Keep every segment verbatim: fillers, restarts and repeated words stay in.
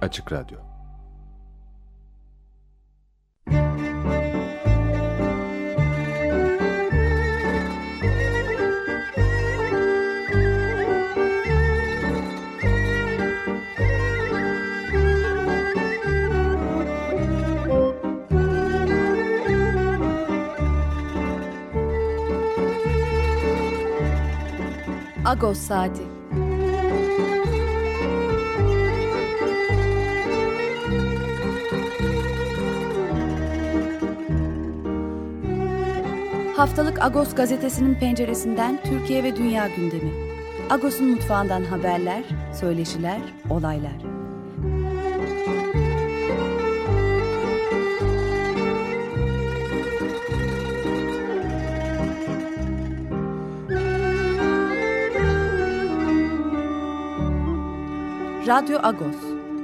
Açık Radyo. Agos Saati. Haftalık Agos gazetesinin penceresinden Türkiye ve dünya gündemi. Agos'un mutfağından haberler, söyleşiler, olaylar. Radyo Agos.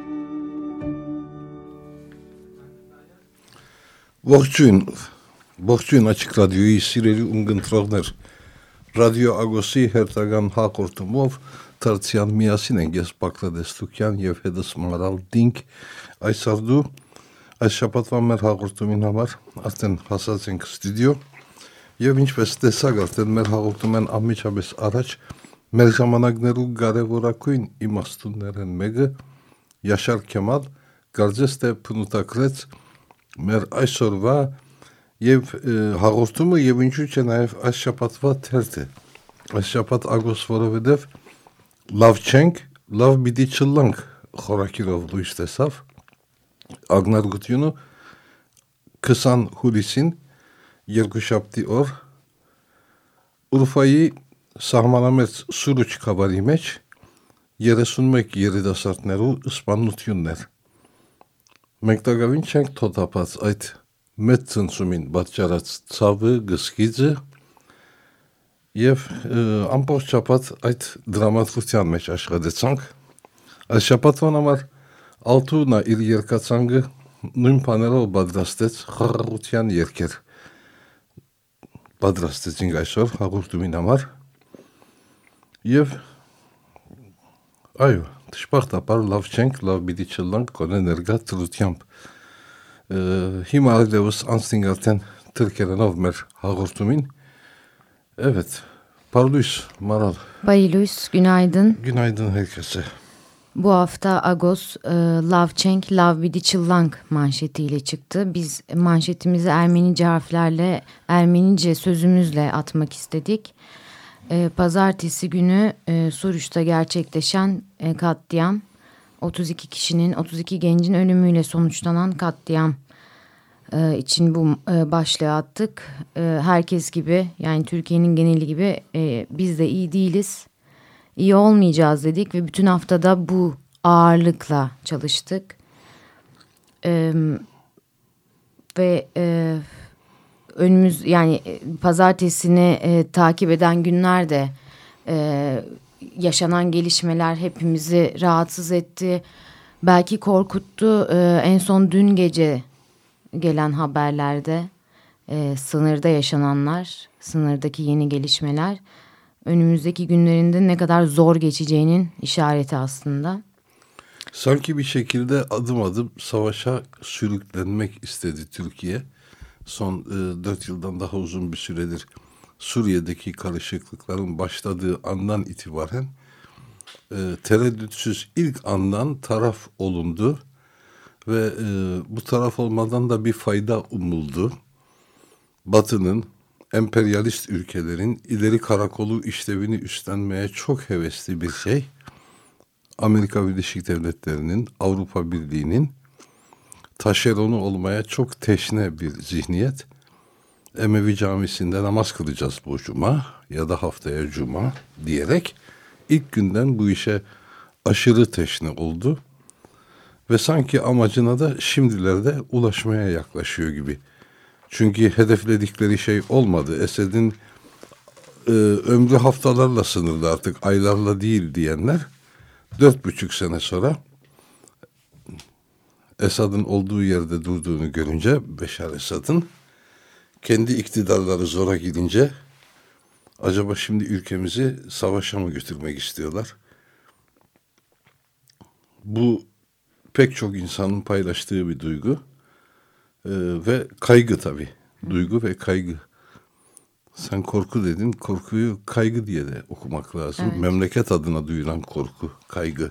Ողջույն, ողջույն Açık Radyo'yu սիրելի ունգընտրողներ, Ռադիո Ագոսի հերթական հաղորդումով Թարցյան միասին ենք ես Բակրատեստուկյան և հետս Մարալ Դինք այս արդու այս շաբաթվա մեր հաղորդումին համար արդեն հասած ենք ստուդիո և ինչպես տեսակ արդեն մեր հաղորդումեն անմիջապես առաջ մեր ժամանակներու կարևորագույն իմաստուններն մեկը Յաշար Քեմալ կարծես թե փնուտակրեց մեր այսօրվա եւ հաղորդումը եւ ինչու՞ չէ նաեւ այս շաբաթվա թերթը այս շաբաթ Ագոս որովհետեւ լավ չենք լավ պիտի չլանք խորակիրով լույս տեսավ ագնարգությունը քսան հուլիսին երկուշաբթի օր Ուրֆայի սահմանամերձ Սուրուչ քաղաքի մեջ երեսունմեկ երիտասարդներու սպանություններ մենք տակավին չենք թոթափած այդ մեծ ցնցումին պատճառած ցավը, գսկիծը եւ ամբողջ շաբաթ այդ դրամատուրգիան մեջ աշխատեցանք այս շաբաթվան համար Ալթունա իր երկացանգը նույն բաներով պատրաստեց խաղաղության երգեր պատրաստեցինք այսօր հաղորդումին համար եւ այո Դժբախտաբար լավ չենք, լավ պիտի չլանք կոնե ներգա ծրությամբ հիմա դեւս անցնենք արդեն թրքերանով մեր հաղորդումին evet Parlus Maral Bayılus günaydın. Günaydın herkese. Bu hafta Agos e, Lav Çenk Lav Bidi Çıllank manşetiyle çıktı. Biz manşetimizi Ermenice harflerle Ermenice sözümüzle atmak istedik. E, pazartesi günü e, Suruç'ta gerçekleşen e, katliam, otuz iki kişinin, otuz iki gencin ölümüyle sonuçlanan katliam e, için bu e, başlığı attık. E, herkes gibi, yani Türkiye'nin geneli gibi e, biz de iyi değiliz, iyi olmayacağız dedik ve bütün haftada bu ağırlıkla çalıştık. E, ve e, önümüz yani pazartesini e, takip eden günlerde e, yaşanan gelişmeler hepimizi rahatsız etti. Belki korkuttu. E, en son dün gece gelen haberlerde e, sınırda yaşananlar, sınırdaki yeni gelişmeler önümüzdeki günlerinde ne kadar zor geçeceğinin işareti aslında. Sanki bir şekilde adım adım savaşa sürüklenmek istedi Türkiye. Son e, dört yıldan daha uzun bir süredir Suriye'deki karışıklıkların başladığı andan itibaren e, tereddütsüz ilk andan taraf olundu ve e, bu taraf olmadan da bir fayda umuldu. Batı'nın, emperyalist ülkelerin ileri karakolu işlevini üstlenmeye çok hevesli bir şey. Amerika Birleşik Devletleri'nin, Avrupa Birliği'nin taşeronu olmaya çok teşne bir zihniyet. Emevi Camisi'nde namaz kılacağız bu cuma ya da haftaya cuma diyerek ilk günden bu işe aşırı teşne oldu. Ve sanki amacına da şimdilerde ulaşmaya yaklaşıyor gibi. Çünkü hedefledikleri şey olmadı. Esed'in e, ömrü haftalarla sınırlı artık aylarla değil diyenler dört buçuk sene sonra Esad'ın olduğu yerde durduğunu görünce Beşar Esad'ın kendi iktidarları zora gidince acaba şimdi ülkemizi savaşa mı götürmek istiyorlar? Bu pek çok insanın paylaştığı bir duygu ee, ve kaygı tabii. Duygu ve kaygı. Sen korku dedin, korkuyu kaygı diye de okumak lazım. Evet. Memleket adına duyulan korku, kaygı.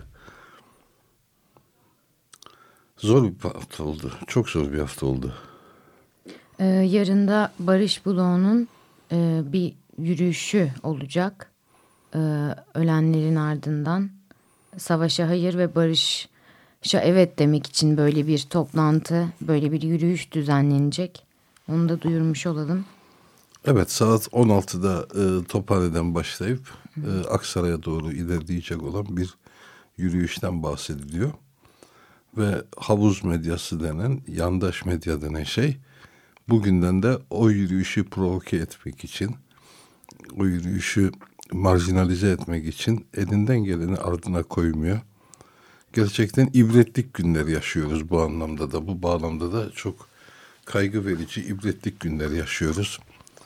Zor bir hafta oldu, çok zor bir hafta oldu. Ee, yarın da Barış Buloğ'un e, bir yürüyüşü olacak. Ee, ölenlerin ardından savaşa hayır ve barışa evet demek için böyle bir toplantı, böyle bir yürüyüş düzenlenecek. Onu da duyurmuş olalım. Evet, saat on altıda e, Tophane'den başlayıp e, Aksaray'a doğru ilerleyecek olan bir yürüyüşten bahsediliyor. Ve havuz medyası denen, yandaş medya denen şey bugünden de o yürüyüşü provoke etmek için, o yürüyüşü marjinalize etmek için elinden geleni ardına koymuyor. Gerçekten ibretlik günler yaşıyoruz bu anlamda da, bu bağlamda da çok kaygı verici ibretlik günler yaşıyoruz.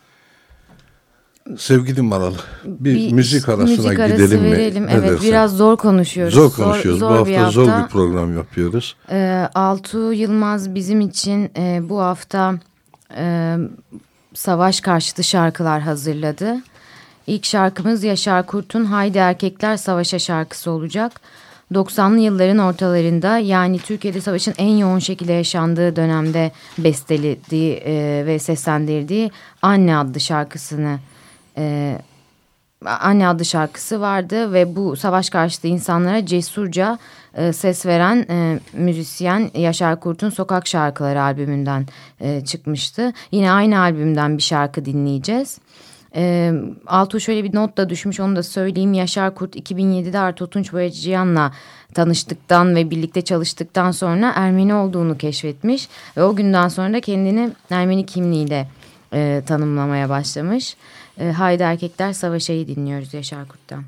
Sevgili Maral, bir, bir müzik arasına müzik arası gidelim verelim. mi? Evet, dersin? Biraz zor konuşuyoruz. Zor konuşuyoruz. Zor, zor bu hafta, hafta zor bir program yapıyoruz. Ee, Altuğ Yılmaz bizim için e, bu hafta e, savaş karşıtı şarkılar hazırladı. İlk şarkımız Yaşar Kurt'un Haydi Erkekler Savaşa şarkısı olacak. doksanlı yılların ortalarında, yani Türkiye'de savaşın en yoğun şekilde yaşandığı dönemde bestelediği e, ve seslendirdiği Anne adlı şarkısını e, Anne adlı şarkısı vardı ve bu savaş karşıtı insanlara cesurca e, ses veren e, müzisyen Yaşar Kurt'un Sokak Şarkıları albümünden e, çıkmıştı. Yine aynı albümden bir şarkı dinleyeceğiz. E, Altuğ şöyle bir not da düşmüş, onu da söyleyeyim. Yaşar Kurt iki bin yedide Arto Tunç Boyacıyan'la tanıştıktan ve birlikte çalıştıktan sonra Ermeni olduğunu keşfetmiş. Ve o günden sonra da kendini Ermeni kimliğiyle e, tanımlamaya başlamış. E, Haydi Erkekler Savaşa'yı dinliyoruz Yaşar Kurt'tan.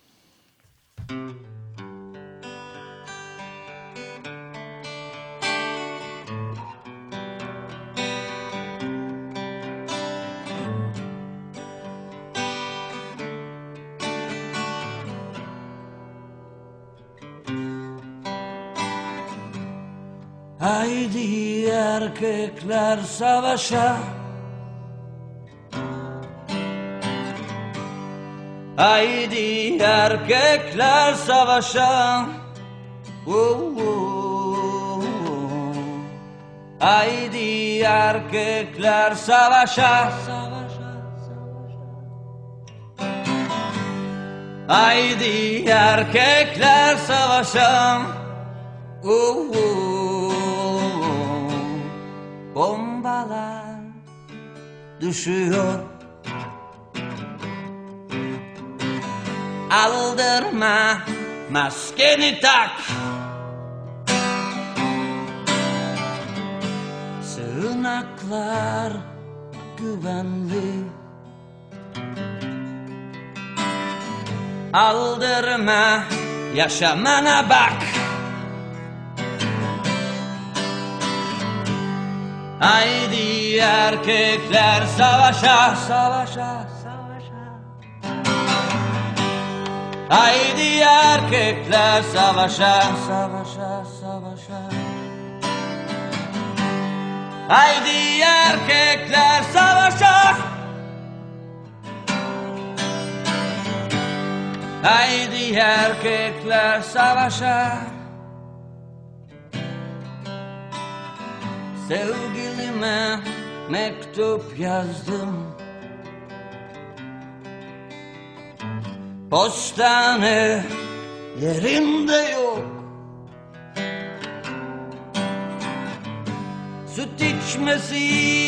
Haydi erkekler savaşa, haydi erkekler savaşa, uh-uh. Haydi erkekler savaşa, haydi erkekler savaşa, uh-uh. Bombalar düşüyor, aldırma maskeni tak, sığınaklar güvenli, aldırma yaşamana bak. Haydi erkekler savaşa, savaşa, savaşa. Haydi erkekler savaşa, savaşa, savaşa. Haydi erkekler savaşa, haydi erkekler savaşa. Sevgilime mektup yazdım, postane yerinde yok. Süt içmesi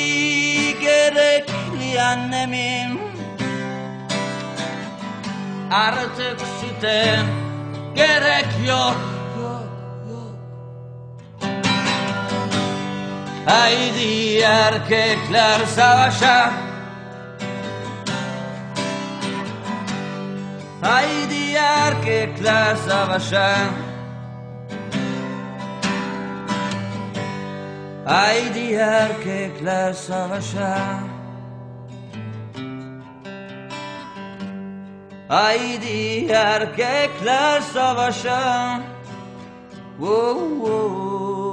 gerekli annemin, artık süte gerek yok. Haydi erkekler savaşa, haydi erkekler savaşa, haydi erkekler savaşa, haydi erkekler savaşa, Whoa, whoa.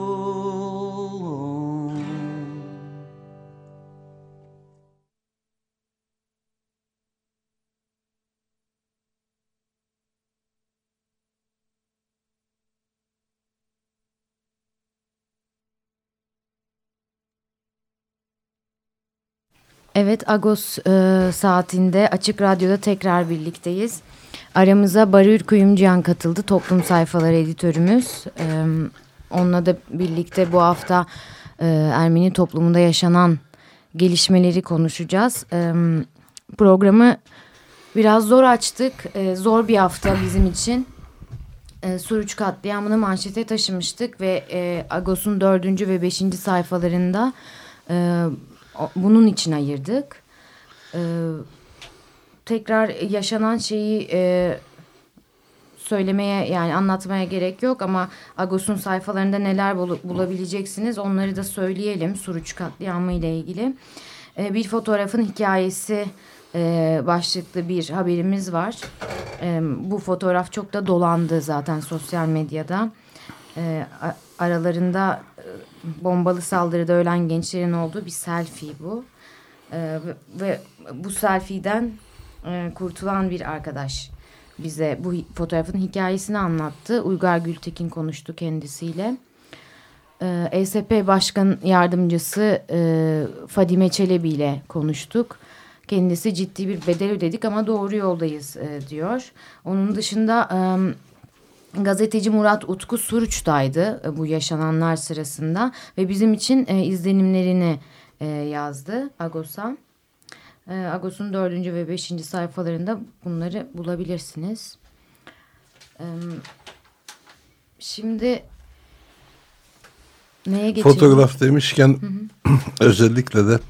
Evet, Agos e, saatinde Açık Radyo'da tekrar birlikteyiz. Aramıza Barış Kuyumcuyan katıldı, toplum sayfaları editörümüz. E, onunla da birlikte bu hafta e, Ermeni toplumunda yaşanan gelişmeleri konuşacağız. E, programı biraz zor açtık, e, zor bir hafta bizim için. E, Suruç katliamını manşete taşımıştık ve e, Agos'un dördüncü ve beşinci sayfalarında E, bunun için ayırdık. Ee, tekrar yaşanan şeyi e, söylemeye yani anlatmaya gerek yok ama Agos'un sayfalarında neler bul- bulabileceksiniz onları da söyleyelim. Suruç katliamı ile ilgili. Ee, bir fotoğrafın hikayesi e, başlıklı bir haberimiz var. E, bu fotoğraf çok da dolandı zaten sosyal medyada. E, aralarında bombalı saldırıda ölen gençlerin olduğu bir selfie bu. Ee, ve, ve bu selfie'den e, kurtulan bir arkadaş bize bu fotoğrafın hikayesini anlattı. Uygar Gültekin konuştu kendisiyle. Ee, E S P Başkan Yardımcısı e, Fadime Çelebi ile konuştuk. Kendisi ciddi bir bedel ödedik ama doğru yoldayız e, diyor. Onun dışında E, gazeteci Murat Utku Suruç'taydı bu yaşananlar sırasında ve bizim için e, izlenimlerini e, yazdı Agos'a. E, Agos'un dördüncü ve beşinci sayfalarında bunları bulabilirsiniz. E, şimdi neye geçelim? Fotoğraf demişken hı hı. özellikle de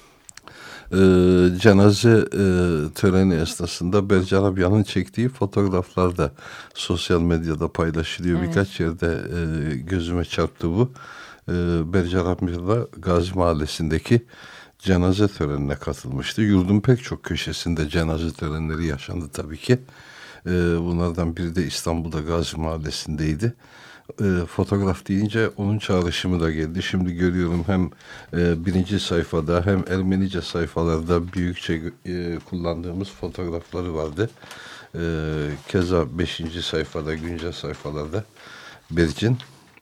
e, cenaze e, töreni esnasında Berce Arabya'nın çektiği fotoğraflar da sosyal medyada paylaşılıyor. Evet. Birkaç yerde e, gözüme çarptı bu. E, Berce Arabya Gazi Mahallesi'ndeki cenaze törenine katılmıştı. Yurdun pek çok köşesinde cenaze törenleri yaşandı tabii ki. E, bunlardan biri de İstanbul'da Gazi Mahallesi'ndeydi. E, fotoğraf deyince onun çağrışımı da geldi. Şimdi görüyorum hem e, birinci sayfada hem Ermenice sayfalarda büyükçe e, kullandığımız fotoğrafları vardı. E, keza beşinci sayfada, güncel sayfalarda Bercin.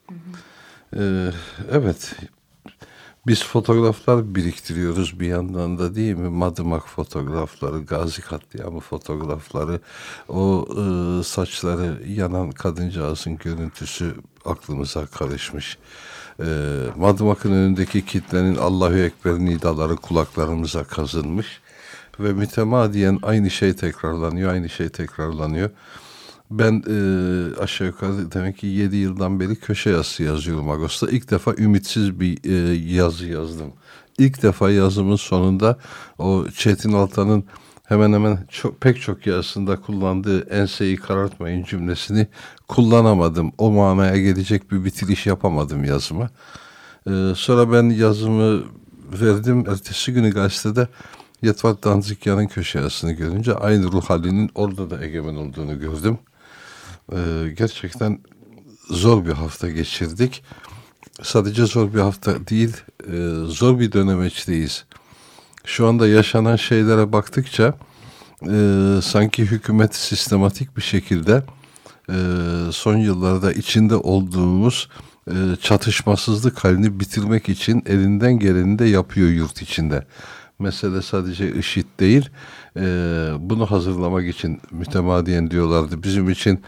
E, evet, biz fotoğraflar biriktiriyoruz bir yandan da değil mi? Madımak fotoğrafları, Gazi katliamı fotoğrafları, o e, saçları yanan kadıncağızın görüntüsü aklımıza karışmış. E, Madımak'ın önündeki kitlenin Allahu Ekber nidaları kulaklarımıza kazınmış ve mütemadiyen aynı şey tekrarlanıyor, aynı şey tekrarlanıyor. Ben e, aşağı yukarı demek ki yedi yıldan beri köşe yazısı yazıyorum Agos'ta. İlk defa ümitsiz bir e, yazı yazdım. İlk defa yazımın sonunda o Çetin Altan'ın hemen hemen çok, pek çok yazısında kullandığı enseyi karartmayın cümlesini kullanamadım. O manaya gelecek bir bitiriş yapamadım yazıma. E, sonra ben yazımı verdim. Ertesi günü gazetede Yetvat Danzikyan'ın köşe yazısını görünce aynı ruh halinin orada da egemen olduğunu gördüm. Ee, gerçekten zor bir hafta geçirdik. Sadece zor bir hafta değil, e, zor bir dönemeçteyiz. Şu anda yaşanan şeylere baktıkça e, sanki hükümet sistematik bir şekilde e, son yıllarda içinde olduğumuz e, çatışmasızlık halini bitirmek için elinden geleni de yapıyor yurt içinde. Mesele sadece IŞİD değil, e, bunu hazırlamak için mütemadiyen diyorlardı. Bizim için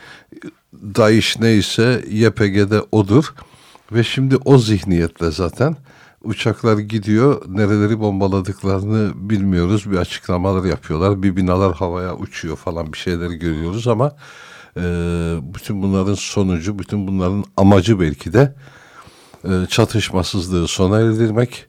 DAEŞ neyse Y P G'de odur ve şimdi o zihniyetle zaten uçaklar gidiyor, nereleri bombaladıklarını bilmiyoruz, bir açıklamalar yapıyorlar, bir binalar havaya uçuyor falan bir şeyleri görüyoruz ama e, bütün bunların sonucu, bütün bunların amacı belki de e, çatışmasızlığı sona erdirmek.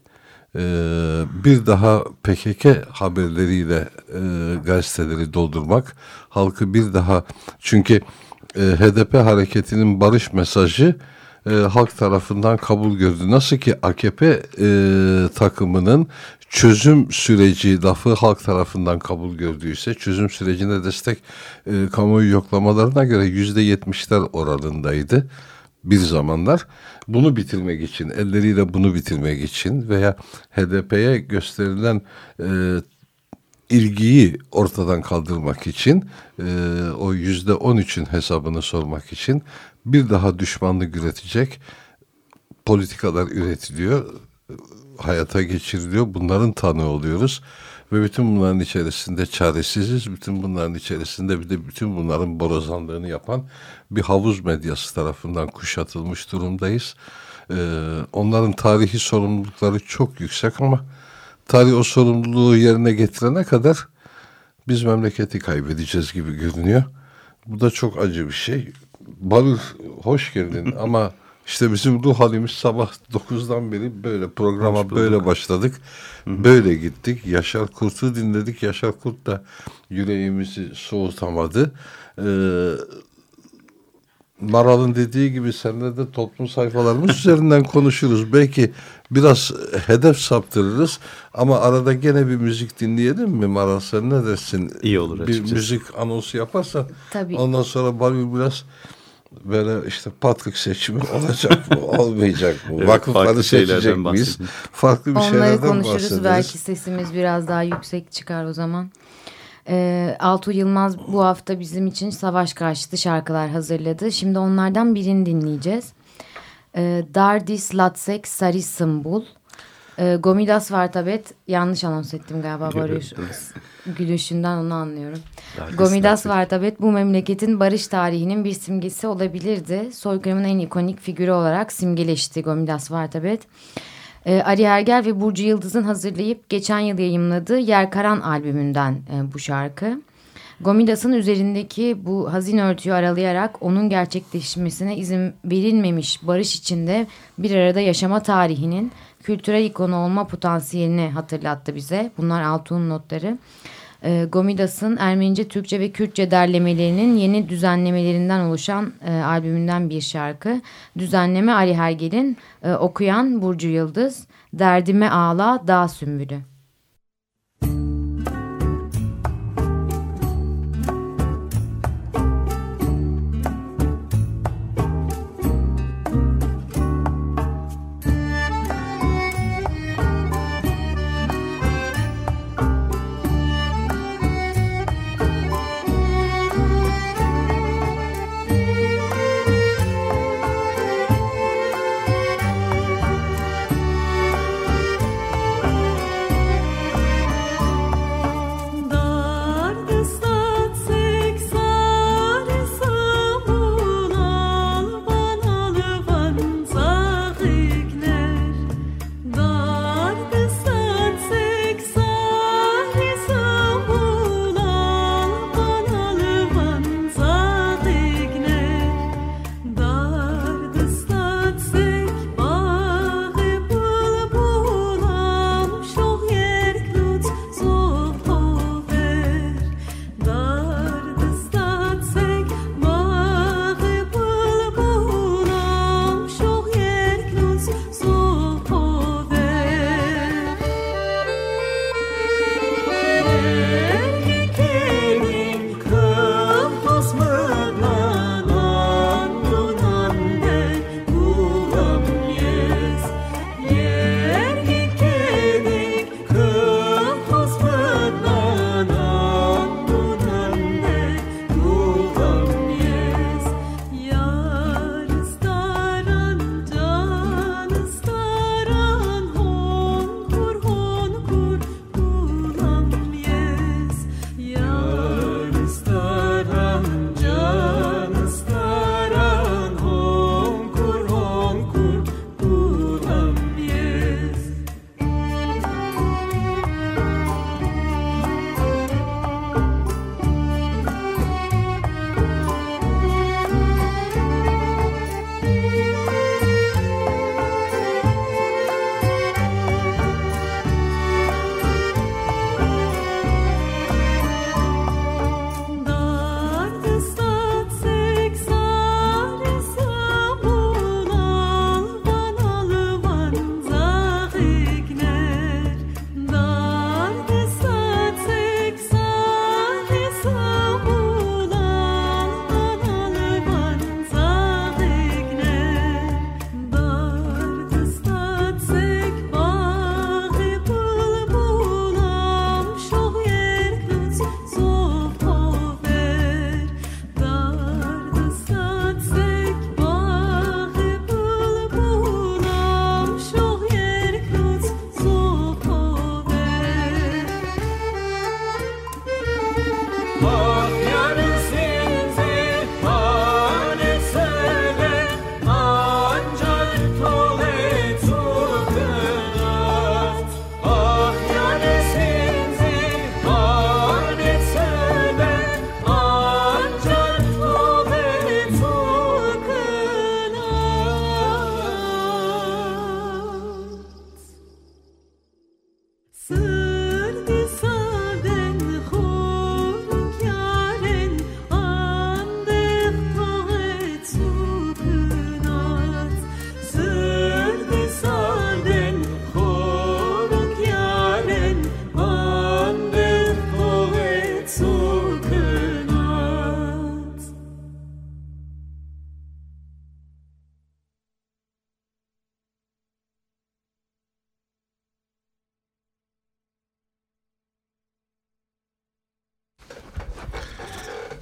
Ee, bir daha P K K haberleriyle e, gazeteleri doldurmak, halkı bir daha, çünkü e, H D P hareketinin barış mesajı e, halk tarafından kabul gördü. Nasıl ki A K P e, takımının çözüm süreci lafı halk tarafından kabul gördüyse, çözüm sürecine destek e, kamuoyu yoklamalarına göre yüzde yetmişler oranındaydı. bir zamanlar. Bunu bitirmek için, elleriyle bunu bitirmek için veya H D P'ye gösterilen e, ilgiyi ortadan kaldırmak için, e, o yüzde on üçün hesabını sormak için bir daha düşmanlık üretecek politikalar üretiliyor, hayata geçiriliyor. Bunların tanığı oluyoruz. Ve bütün bunların içerisinde çaresiziz. Bütün bunların içerisinde bir de bütün bunların borazanlığını yapan bir havuz medyası tarafından kuşatılmış durumdayız. Ee, onların tarihi sorumlulukları çok yüksek ama tarih o sorumluluğu yerine getirene kadar biz memleketi kaybedeceğiz gibi görünüyor. Bu da çok acı bir şey. Balur, hoş geldin ama işte bizim ruh halimiz sabah dokuzdan beri böyle programa böyle başladık. Hı-hı. Böyle gittik. Yaşar Kurt'u dinledik. Yaşar Kurt da yüreğimizi soğutamadı. Ee, Maral'ın dediği gibi seninle de toplum sayfalarımız üzerinden konuşuruz. Belki biraz hedef saptırırız ama arada gene bir müzik dinleyelim mi Maral, sen ne dersin? İyi olur açıkçası. Bir müzik anonsu yaparsan Tabii. Ondan sonra Balur biraz böyle işte Patrik seçimi olacak mı olmayacak mı? Evet, Vakıfları seçecek miyiz? Farklı bir Onları şeylerden konuşuruz. bahsederiz. Belki sesimiz biraz daha yüksek çıkar o zaman. Ee, Altuğ Yılmaz bu hafta bizim için savaş karşıtı şarkılar hazırladı. Şimdi onlardan birini dinleyeceğiz. Ee, Dardis Latsek Sari Symbol. Ee, Gomidas Vartabet, yanlış anons ettim galiba Barış. Gülüşünden onu anlıyorum. Dardis Gomidas Vartabet bu memleketin barış tarihinin bir simgesi olabilirdi. Soykırımın en ikonik figürü olarak simgeleşti Gomidas Vartabet. Ee, Ari Ergel ve Burcu Yıldız'ın hazırlayıp geçen yıl yayımladığı Yer Karan albümünden e, bu şarkı. Gomidas'ın üzerindeki bu hazin örtüyü aralayarak onun gerçekleşmesine izin verilmemiş barış içinde bir arada yaşama tarihinin kültürel ikonu olma potansiyelini hatırlattı bize. Bunlar Altuğ'un notları. E, Gomidas'ın Ermenice, Türkçe ve Kürtçe derlemelerinin yeni düzenlemelerinden oluşan e, albümünden bir şarkı. Düzenleme Ali Hergel'in, e, okuyan Burcu Yıldız. Derdime ağla dağ sümbülü.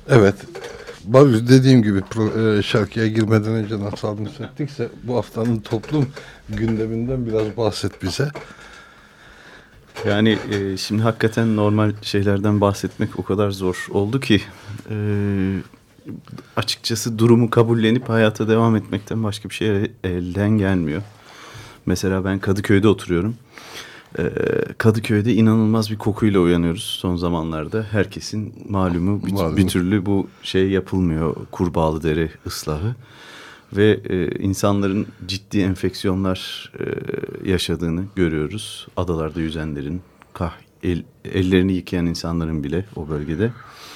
Evet. Babi dediğim gibi pro, e, şarkıya girmeden önce nasıl anons ettikse bu haftanın toplum gündeminden biraz bahset bize. Yani e, şimdi hakikaten normal şeylerden bahsetmek o kadar zor oldu ki e, açıkçası durumu kabullenip hayata devam etmekten başka bir şey elden gelmiyor. Mesela ben Kadıköy'de oturuyorum. E, Kadıköy'de inanılmaz bir kokuyla uyanıyoruz son zamanlarda. Herkesin malumu bir, Malum. bir türlü bu şey yapılmıyor, Kurbağalıdere ıslahı. Ve e, insanların ciddi enfeksiyonlar e, yaşadığını görüyoruz. Adalarda yüzenlerin, kah, el, ellerini yıkayan insanların bile o bölgede.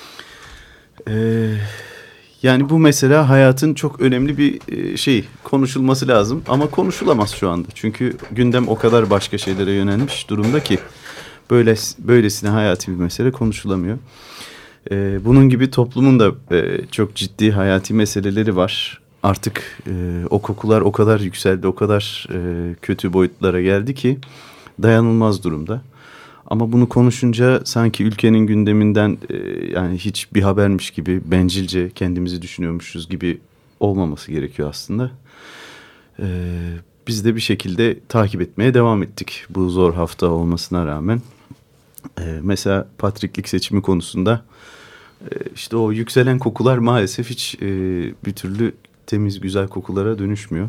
E, yani bu mesela hayatın çok önemli bir e, şey, konuşulması lazım. Ama konuşulamaz şu anda. Çünkü gündem o kadar başka şeylere yönelmiş durumda ki böyle böylesine hayati bir mesele konuşulamıyor. E, bunun gibi toplumun da e, çok ciddi hayati meseleleri var. Artık e, o kokular o kadar yükseldi, o kadar e, kötü boyutlara geldi ki dayanılmaz durumda. Ama bunu konuşunca sanki ülkenin gündeminden e, yani hiç bir habermiş gibi, bencilce kendimizi düşünüyormuşuz gibi olmaması gerekiyor aslında. E, biz de bir şekilde takip etmeye devam ettik bu zor hafta olmasına rağmen. E, mesela patriklik seçimi konusunda e, işte o yükselen kokular maalesef hiç e, bir türlü temiz güzel kokulara dönüşmüyor.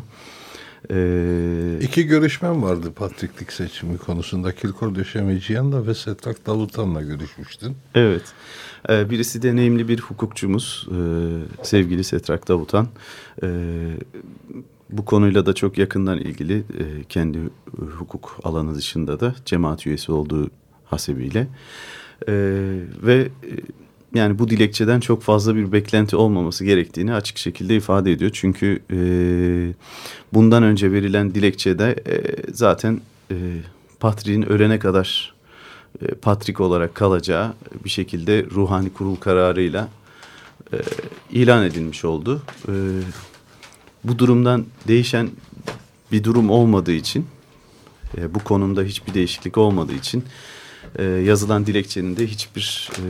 Ee, İki görüşmem vardı patriklik seçimi konusunda. Kilkor Döşemeciyan'la ve Setrak Davutan'la görüşmüştün. Evet. Ee, birisi deneyimli bir hukukçumuz. Ee, sevgili Setrak Davutan. Ee, bu konuyla da çok yakından ilgili. E, kendi hukuk alanı dışında da cemaat üyesi olduğu hasebiyle. Ee, ve... Yani bu dilekçeden çok fazla bir beklenti olmaması gerektiğini açık şekilde ifade ediyor. Çünkü e, bundan önce verilen dilekçede e, zaten e, patriğin ölene kadar e, patrik olarak kalacağı bir şekilde ruhani kurul kararıyla e, ilan edilmiş oldu. E, bu durumdan değişen bir durum olmadığı için, e, bu konumda hiçbir değişiklik olmadığı için e, yazılan dilekçenin de hiçbir... E,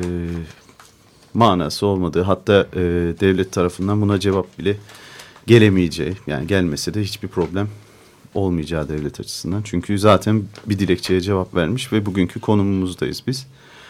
manası olmadığı, hatta e, devlet tarafından buna cevap bile gelemeyeceği, yani gelmese de hiçbir problem olmayacağı devlet açısından. Çünkü zaten bir dilekçeye cevap vermiş ve bugünkü konumumuzdayız biz.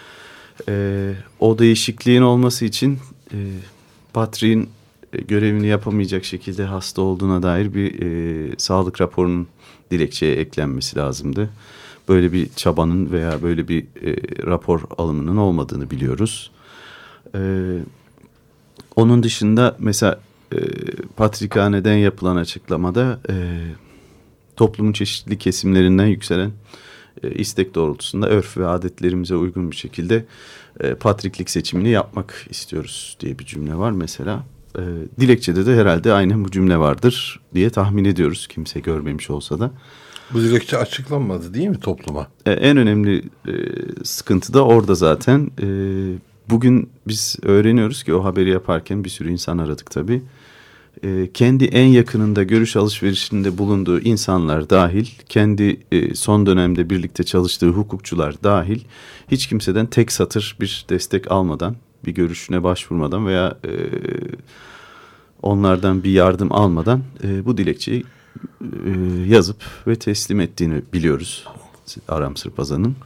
E, o değişikliğin olması için e, patriğin e, görevini yapamayacak şekilde hasta olduğuna dair bir e, sağlık raporunun dilekçeye eklenmesi lazımdı. Böyle bir çabanın veya böyle bir e, rapor alımının olmadığını biliyoruz. Ee, onun dışında mesela e, Patrikhane'den yapılan açıklamada e, toplumun çeşitli kesimlerinden yükselen e, istek doğrultusunda örf ve adetlerimize uygun bir şekilde e, patriklik seçimini yapmak istiyoruz diye bir cümle var mesela. E, dilekçede de herhalde aynen bu cümle vardır diye tahmin ediyoruz, kimse görmemiş olsa da. Bu dilekçe açıklanmadı değil mi topluma? E, en önemli e, sıkıntı da orada zaten. E, Bugün biz öğreniyoruz ki o haberi yaparken bir sürü insan aradık tabii. E, kendi en yakınında görüş alışverişinde bulunduğu insanlar dahil, kendi e, son dönemde birlikte çalıştığı hukukçular dahil hiç kimseden tek satır bir destek almadan, bir görüşüne başvurmadan veya e, onlardan bir yardım almadan e, bu dilekçeyi e, yazıp ve teslim ettiğini biliyoruz Aram Sırpazan'ın.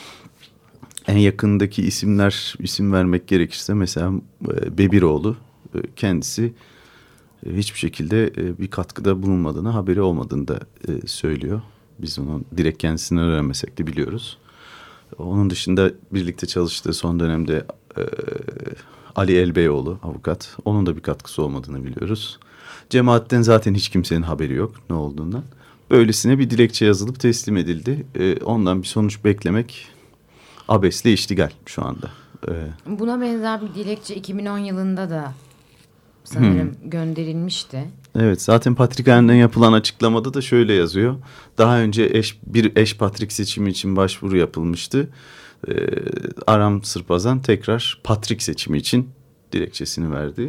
En yakındaki isimler, isim vermek gerekirse mesela e, Bebiroğlu e, kendisi e, hiçbir şekilde e, bir katkıda bulunmadığını, haberi olmadığını da e, söylüyor. Biz onu direkt kendisinden öğrenmesek de biliyoruz. Onun dışında birlikte çalıştığı son dönemde e, Ali Elbeyoğlu avukat, onun da bir katkısı olmadığını biliyoruz. Cemaatten zaten hiç kimsenin haberi yok ne olduğundan. Böylesine bir dilekçe yazılıp teslim edildi. E, ondan bir sonuç beklemek abesle iştigal şu anda. Ee, Buna benzer bir dilekçe iki bin on yılında da sanırım hmm. gönderilmişti. Evet, zaten Patrikhane'den yapılan açıklamada da şöyle yazıyor. Daha önce eş, bir eş patrik seçimi için başvuru yapılmıştı. Ee, Aram Sırpazan tekrar patrik seçimi için dilekçesini verdi.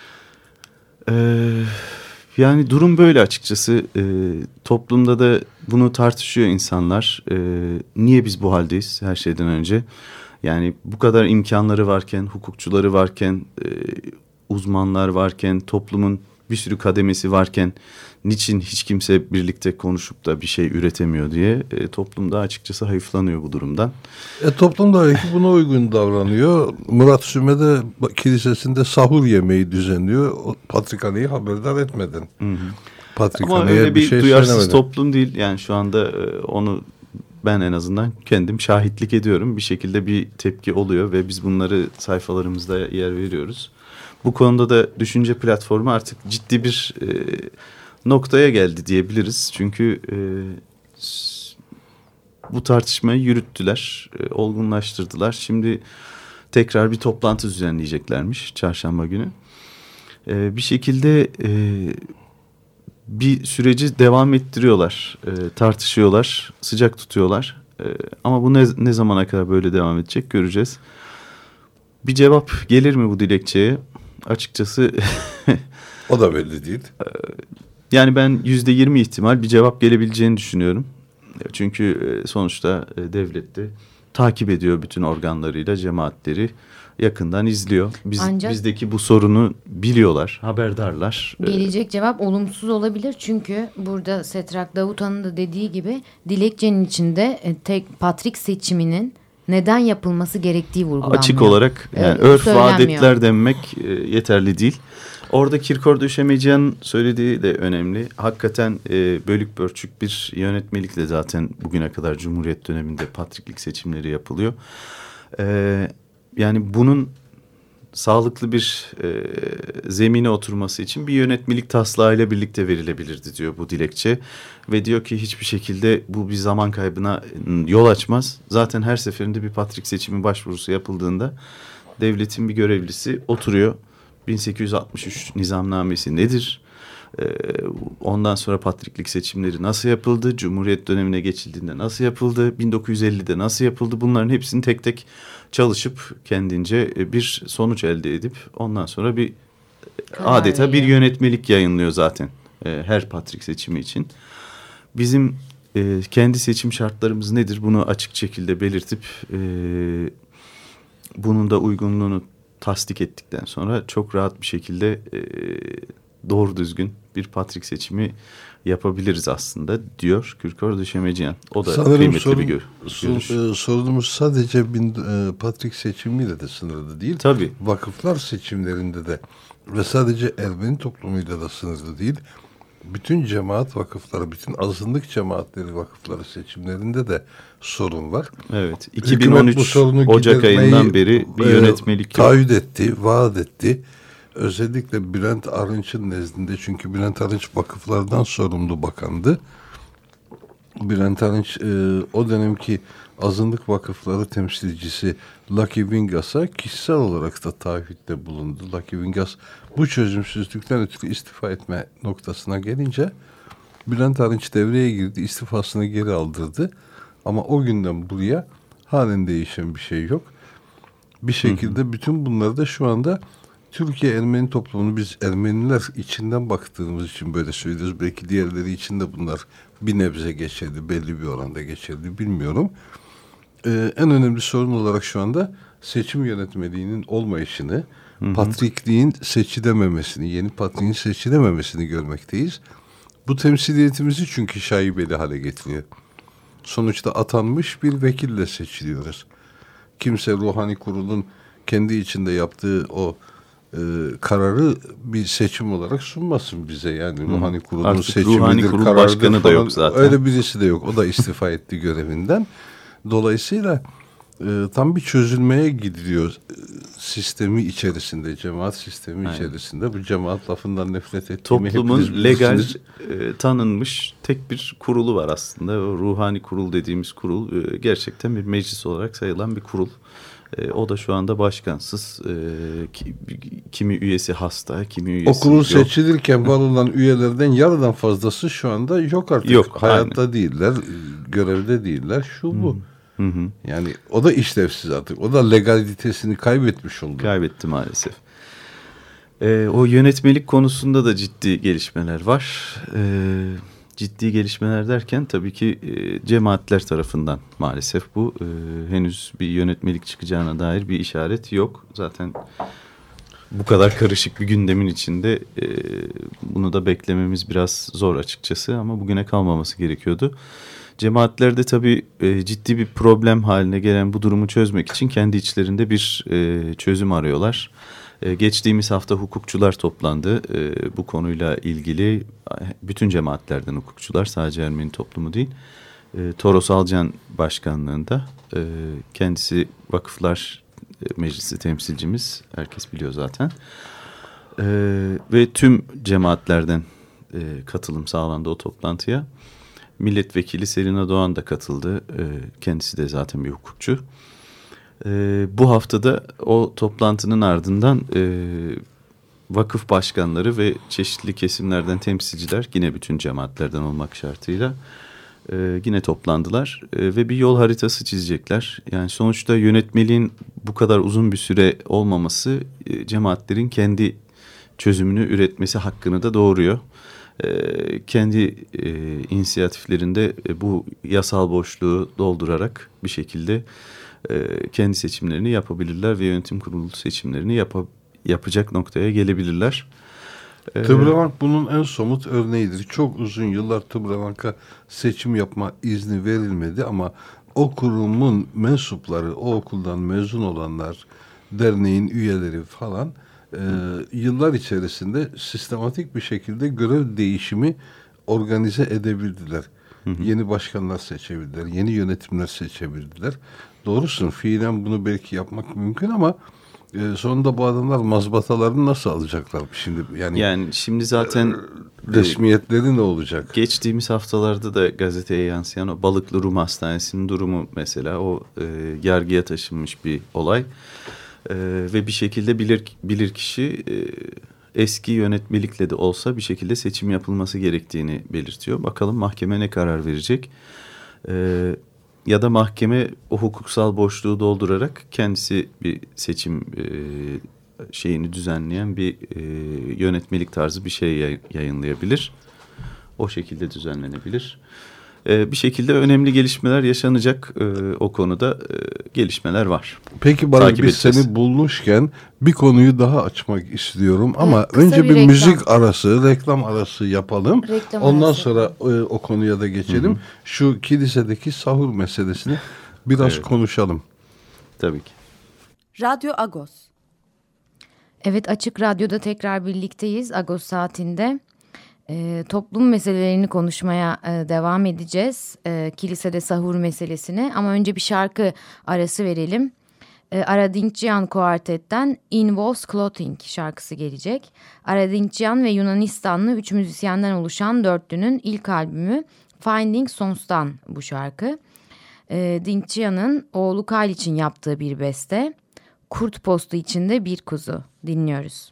Ee, yani durum böyle açıkçası. Ee, toplumda da bunu tartışıyor insanlar. Ee, niye biz bu haldeyiz her şeyden önce? Yani bu kadar imkanları varken, hukukçuları varken, e, uzmanlar varken, toplumun bir sürü kademesi varken niçin hiç kimse birlikte konuşup da bir şey üretemiyor diye e, toplumda açıkçası hayıflanıyor bu durumdan. E, toplum da belki buna uygun davranıyor. Murat Süme'de kilisesinde sahur yemeği düzenliyor. O Patrikhane'yi haberdar etmeden. Hı hı. Patrikhane'ye Ama öyle bir, bir şey duyarsız söylemeden. toplum değil. Yani şu anda e, onu ben en azından kendim şahitlik ediyorum. Bir şekilde bir tepki oluyor ve biz bunları sayfalarımızda yer veriyoruz. Bu konuda da düşünce platformu artık ciddi bir e, noktaya geldi diyebiliriz. Çünkü e, s- bu tartışmayı yürüttüler, e, olgunlaştırdılar. Şimdi tekrar bir toplantı düzenleyeceklermiş çarşamba günü. E, bir şekilde e, bir süreci devam ettiriyorlar, e, tartışıyorlar, sıcak tutuyorlar. E, ama bu ne, ne zamana kadar böyle devam edecek göreceğiz. Bir cevap gelir mi bu dilekçeye? Açıkçası O da belli değil. yani ben yüzde yirmi ihtimal bir cevap gelebileceğini düşünüyorum. Çünkü sonuçta devlet de takip ediyor bütün organlarıyla cemaatleri yakından izliyor. Biz, Ancak- bizdeki bu sorunu biliyorlar, haberdarlar. Gelecek cevap olumsuz olabilir çünkü burada Setrak Davutan'ın da dediği gibi dilekçenin içinde e, tek Patrik seçiminin neden yapılması gerektiği vurgulanmıyor. Açık olarak yani Evet, örf ve söylenmiyor. adetler demek e, yeterli değil. Orada Kirkor Döşemeciyan'ın söylediği de önemli. Hakikaten e, bölük pörçük bir yönetmelikle zaten bugüne kadar Cumhuriyet döneminde patriklik seçimleri yapılıyor. E, yani bunun sağlıklı bir e, zemine oturması için bir yönetmelik taslağıyla birlikte verilebilirdi diyor bu dilekçe. Ve diyor ki hiçbir şekilde bu bir zaman kaybına yol açmaz. Zaten her seferinde bir patrik seçimi başvurusu yapıldığında devletin bir görevlisi oturuyor. bin sekiz yüz altmış üç nizamnamesi nedir? Ee, ondan sonra patriklik seçimleri nasıl yapıldı? Cumhuriyet dönemine geçildiğinde nasıl yapıldı? bin dokuz yüz ellide nasıl yapıldı? Bunların hepsini tek tek çalışıp kendince bir sonuç elde edip ondan sonra bir Karar adeta bir veriyor. yönetmelik yayınlıyor zaten e, her patrik seçimi için. Bizim e, kendi seçim şartlarımız nedir? Bunu açık şekilde belirtip e, bunun da uygunluğunu tasdik ettikten sonra çok rahat bir şekilde e, doğru düzgün bir patrik seçimi yapabiliriz aslında diyor Kirkor Döşemeciyan. O da Sanırım kıymetli sorun, bir gör, sorun- görüş. e, sorunumuz sadece bin, e, patrik seçimiyle de sınırlı değil. Tabii. Vakıflar seçimlerinde de ve sadece Ermeni toplumuyla da sınırlı değil. Bütün cemaat vakıfları, bütün azınlık cemaatleri vakıfları seçimlerinde de sorun var. Evet. Hükümet iki bin on üç bu sorunu Ocak gidermeyi, ayından beri bir e, yönetmelik yok. taahhüt etti, vaat etti. Özellikle Bülent Arınç'ın nezdinde, çünkü Bülent Arınç vakıflardan sorumlu bakandı. Bülent Arınç e, o dönemki azınlık vakıfları temsilcisi Lucky Wingas'a kişisel olarak da taahhütte bulundu. Lucky Wingas bu çözümsüzlükten ötürü istifa etme noktasına gelince Bülent Arınç devreye girdi, istifasını geri aldırdı. Ama o günden buraya halen değişen bir şey yok. Bir şekilde hı hı. bütün bunları da şu anda Türkiye Ermeni toplumunu biz Ermeniler içinden baktığımız için böyle söylüyoruz. Belki diğerleri için de bunlar bir nebze geçerli, belli bir oranda geçerli, bilmiyorum. Ee, en önemli sorun olarak şu anda seçim yönetmeliğinin olmayışını, hı hı. patrikliğin seçilememesini, yeni patriğin seçilememesini görmekteyiz. Bu temsiliyetimizi çünkü şaibeli hale getiriyor. Sonuçta atanmış bir vekille seçiliyoruz. Kimse ruhani kurulun kendi içinde yaptığı o e, kararı bir seçim olarak sunmasın bize. Yani hmm. ruhani kurulun Artık seçimidir, ruhani kurul kararıdır başkanı falan. da yok zaten. Öyle birisi de yok. O da istifa etti görevinden. Dolayısıyla e, tam bir çözülmeye gidiliyor e, sistemi içerisinde, cemaat sistemi Aynen. içerisinde. Bu cemaat lafından nefret ettiğimi toplumun legal e, tanınmış tek bir kurulu var aslında. O ruhani kurul dediğimiz kurul e, gerçekten bir meclis olarak sayılan bir kurul. E, o da şu anda başkansız. E, ki, kimi üyesi hasta, kimi üyesi yok. O kurul yok. seçilirken var olan üyelerden yarıdan fazlası şu anda yok artık. Yok, hayatta aynen. değiller, görevde değiller. Şu bu. Hı hı. Yani o da işlevsiz artık. O da legalitesini kaybetmiş oldu. Kaybetti maalesef. E, o yönetmelik konusunda da ciddi gelişmeler var. E, ciddi gelişmeler derken tabii ki e, cemaatler tarafından maalesef bu e, henüz bir yönetmelik çıkacağına dair bir işaret yok. Zaten bu kadar karışık bir gündemin içinde e, bunu da beklememiz biraz zor açıkçası ama bugüne kalmaması gerekiyordu. Cemaatlerde tabii e, ciddi bir problem haline gelen bu durumu çözmek için kendi içlerinde bir e, çözüm arıyorlar. E, geçtiğimiz hafta hukukçular toplandı. E, bu konuyla ilgili bütün cemaatlerden hukukçular, sadece Ermeni toplumu değil. E, Toros Alcan başkanlığında e, kendisi Vakıflar Meclisi temsilcimiz, herkes biliyor zaten. E, ve tüm cemaatlerden e, katılım sağlandı o toplantıya. Milletvekili Selina Doğan da katıldı. E, kendisi de zaten bir hukukçu. E, bu haftada o toplantının ardından e, vakıf başkanları ve çeşitli kesimlerden temsilciler, yine bütün cemaatlerden olmak şartıyla e, yine toplandılar e, ve bir yol haritası çizecekler. Yani sonuçta yönetmeliğin bu kadar uzun bir süre olmaması e, cemaatlerin kendi çözümünü üretmesi hakkını da doğuruyor. E, kendi e, inisiyatiflerinde e, bu yasal boşluğu doldurarak bir şekilde e, kendi seçimlerini yapabilirler ve yönetim kurulu seçimlerini yap yapacak noktaya gelebilirler. E, Tıbrevank bunun en somut örneğidir. Çok uzun yıllar Tıbrevank'a seçim yapma izni verilmedi ama o kurumun mensupları, o okuldan mezun olanlar, derneğin üyeleri falan e, yıllar içerisinde sistematik bir şekilde görev değişimi organize edebildiler. Hı hı. Yeni başkanlar seçebildiler, yeni yönetimler seçebildiler. Doğrusun, fiilen bunu belki yapmak mümkün ama e, sonunda bu adamlar mazbatalarını nasıl alacaklar şimdi? Yani, yani şimdi zaten e, resmiyetleri e, ne olacak? Geçtiğimiz haftalarda da gazeteye yansıyan o Balıklı Rum Hastanesi'nin durumu mesela, o e, yargıya taşınmış bir olay. E, ve bir şekilde bilir, bilir kişi e, eski yönetmelikle de olsa bir şekilde seçim yapılması gerektiğini belirtiyor. Bakalım mahkeme ne karar verecek? E, ya da mahkeme o hukuksal boşluğu doldurarak kendisi bir seçim e, şeyini düzenleyen bir e, yönetmelik tarzı bir şey yayınlayabilir. O şekilde düzenlenebilir. E, bir şekilde önemli gelişmeler yaşanacak e, o konuda e, gelişmeler var. Peki Barak, biz seni bulmuşken bir konuyu daha açmak istiyorum ama evet, önce bir, bir reklam. müzik arası, reklam arası yapalım. Reklam Ondan arası. sonra e, o konuya da geçelim. Hı hı. Şu kilisedeki sahur meselesini biraz evet. konuşalım. Tabii ki. Radyo Agos. Evet, Açık Radyo'da tekrar birlikteyiz Agos saatinde. E, toplum meselelerini konuşmaya e, devam edeceğiz. E, kilisede sahur meselesini, ama önce bir şarkı arası verelim. E, Aradinkciyan Kuartet'ten In Wolf's Clothing şarkısı gelecek. Aradinkciyan ve Yunanistanlı üç müzisyenden oluşan dörtlünün ilk albümü Finding Sons'tan bu şarkı. E, Dinkciyan'ın oğlu Kyle için yaptığı bir beste. Kurt postu içinde bir kuzu dinliyoruz.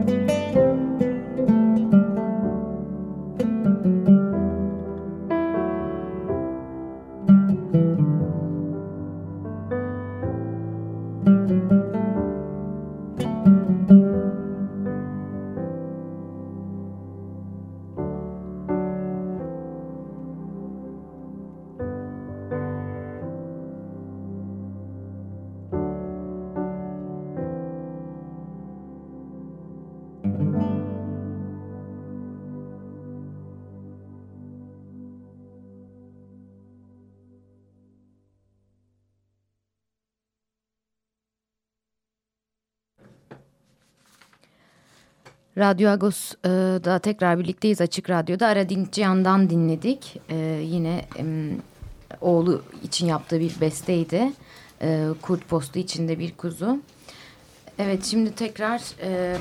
Radyo Agos'da tekrar birlikteyiz. Açık Radyo'da Aradinkcihan'dan dinledik. Ee, yine e, oğlu için yaptığı bir besteydi. Ee, Kurt postu içinde bir kuzu. Evet, şimdi tekrar e,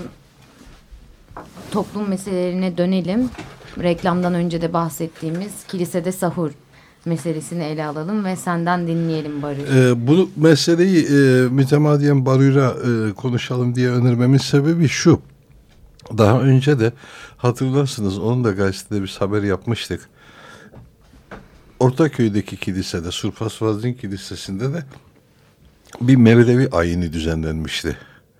toplum meselelerine dönelim. Reklamdan önce de bahsettiğimiz kilisede sahur meselesini ele alalım ve senden dinleyelim Barış. Ee, bu meseleyi e, mütemadiyen Barış'a e, konuşalım diye önermemin sebebi şu. Daha önce de hatırlarsınız, onun da gazetede bir haber yapmıştık. Ortaköy'deki kilisede, Surpasvazlin Kilisesi'nde de bir Mevlevi ayini düzenlenmişti.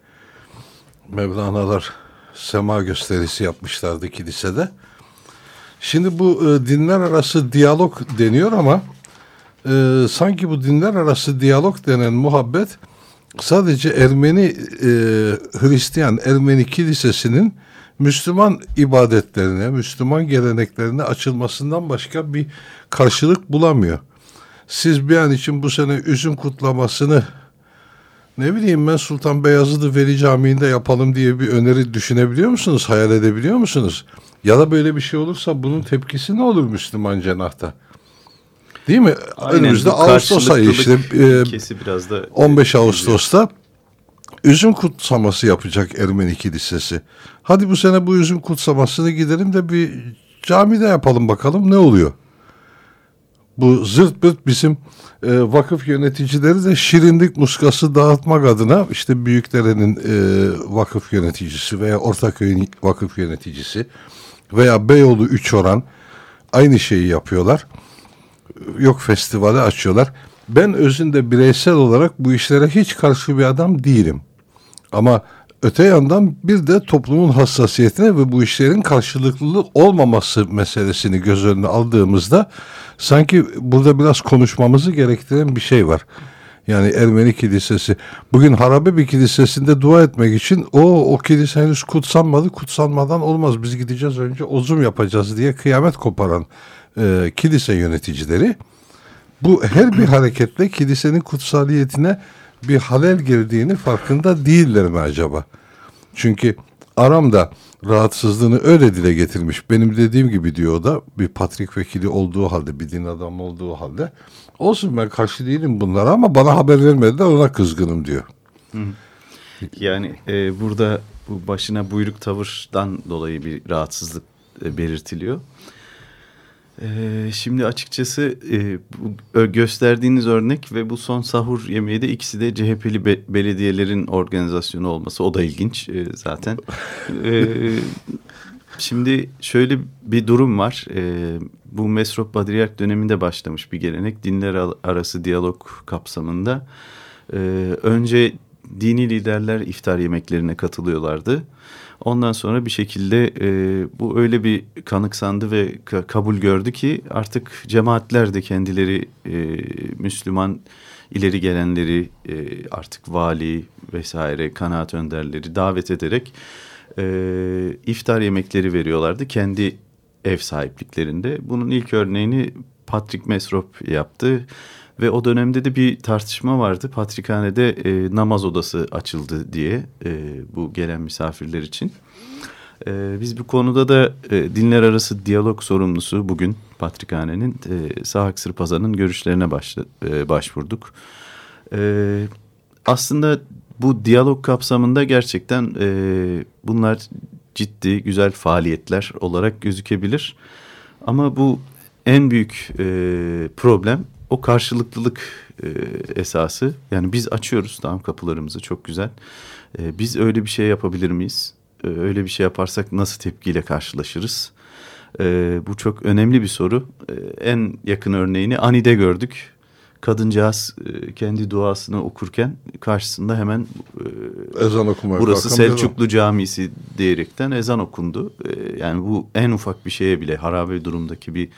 Mevlanalar sema gösterisi yapmışlardı kilisede. Şimdi bu e, dinler arası diyalog deniyor ama e, sanki bu dinler arası diyalog denen muhabbet sadece Ermeni e, Hristiyan Ermeni kilisesinin Müslüman ibadetlerine, Müslüman geleneklerine açılmasından başka bir karşılık bulamıyor. Siz bir an için bu sene üzüm kutlamasını, ne bileyim ben, Sultan Beyazıt Veli Camii'nde yapalım diye bir öneri düşünebiliyor musunuz? Hayal edebiliyor musunuz? Ya da böyle bir şey olursa bunun tepkisi ne olur Müslüman cenahta? Değil mi? Aynen, önümüzde Ağustos ayı işte e, biraz da on beş Ağustos'ta üzüm kutsaması yapacak Ermeni Kilisesi. Hadi bu sene bu üzüm kutsamasını gidelim de bir camide yapalım bakalım ne oluyor? Bu zırt pırt bizim e, vakıf yöneticileri de şirinlik muskası dağıtmak adına işte Büyükdere'nin e, vakıf yöneticisi veya Ortaköy'ün vakıf yöneticisi veya Beyoğlu Üçoran aynı şeyi yapıyorlar. Yok, festivali açıyorlar. Ben özünde bireysel olarak bu işlere hiç karşı bir adam değilim. Ama öte yandan bir de toplumun hassasiyetine ve bu işlerin karşılıklı olmaması meselesini göz önüne aldığımızda sanki burada biraz konuşmamızı gerektiren bir şey var. Yani Ermeni kilisesi. Bugün harabe bir kilisesinde dua etmek için o o kilise henüz kutsanmadı, kutsanmadan olmaz, biz gideceğiz önce ozum yapacağız diye kıyamet koparan e, kilise yöneticileri, bu her bir hareketle kilisenin kutsaliyetine bir halel girdiğini farkında değiller mi acaba? Çünkü Aram da rahatsızlığını öyle dile getirmiş. Benim dediğim gibi diyor, o da bir patrik vekili olduğu halde, bir din adamı olduğu halde, olsun ben karşı değilim bunlara ama bana haber vermediler, ona kızgınım diyor. Hı. Yani e, burada bu başına buyruk tavırdan dolayı bir rahatsızlık e, belirtiliyor. Ee, şimdi açıkçası e, bu gösterdiğiniz örnek ve bu son sahur yemeği de ikisi de C H P'li be- belediyelerin organizasyonu olması, o da ilginç e, zaten. ee, şimdi şöyle bir durum var. Ee, bu Mesrop Badriyark döneminde başlamış bir gelenek, dinler arası diyalog kapsamında. Ee, önce dini liderler iftar yemeklerine katılıyorlardı. Ondan sonra bir şekilde e, bu öyle bir kanıksandı ve ka- kabul gördü ki artık cemaatler de kendileri e, Müslüman ileri gelenleri, e, artık vali vesaire kanaat önderleri davet ederek e, iftar yemekleri veriyorlardı kendi ev sahipliklerinde. Bunun ilk örneğini Patrik Mesrop yaptı. Ve o dönemde de bir tartışma vardı. Patrikhanede e, namaz odası açıldı diye e, bu gelen misafirler için. E, biz bu konuda da e, dinler arası diyalog sorumlusu bugün Patrikhane'nin e, Sahak Sırpazan'ın görüşlerine başla, e, başvurduk. E, aslında bu diyalog kapsamında gerçekten e, bunlar ciddi, güzel faaliyetler olarak gözükebilir. Ama bu en büyük e, problem o karşılıklılık e, esası. Yani biz açıyoruz tamam kapılarımızı, çok güzel. E, biz öyle bir şey yapabilir miyiz? E, öyle bir şey yaparsak nasıl tepkiyle karşılaşırız? E, bu çok önemli bir soru. E, en yakın örneğini Ani'de gördük. Kadıncağız e, kendi duasını okurken karşısında hemen e, ezan okumaya burası kalkan Selçuklu Camisi diyerekten ezan okundu. E, yani bu en ufak bir şeye bile, harabe durumdaki bir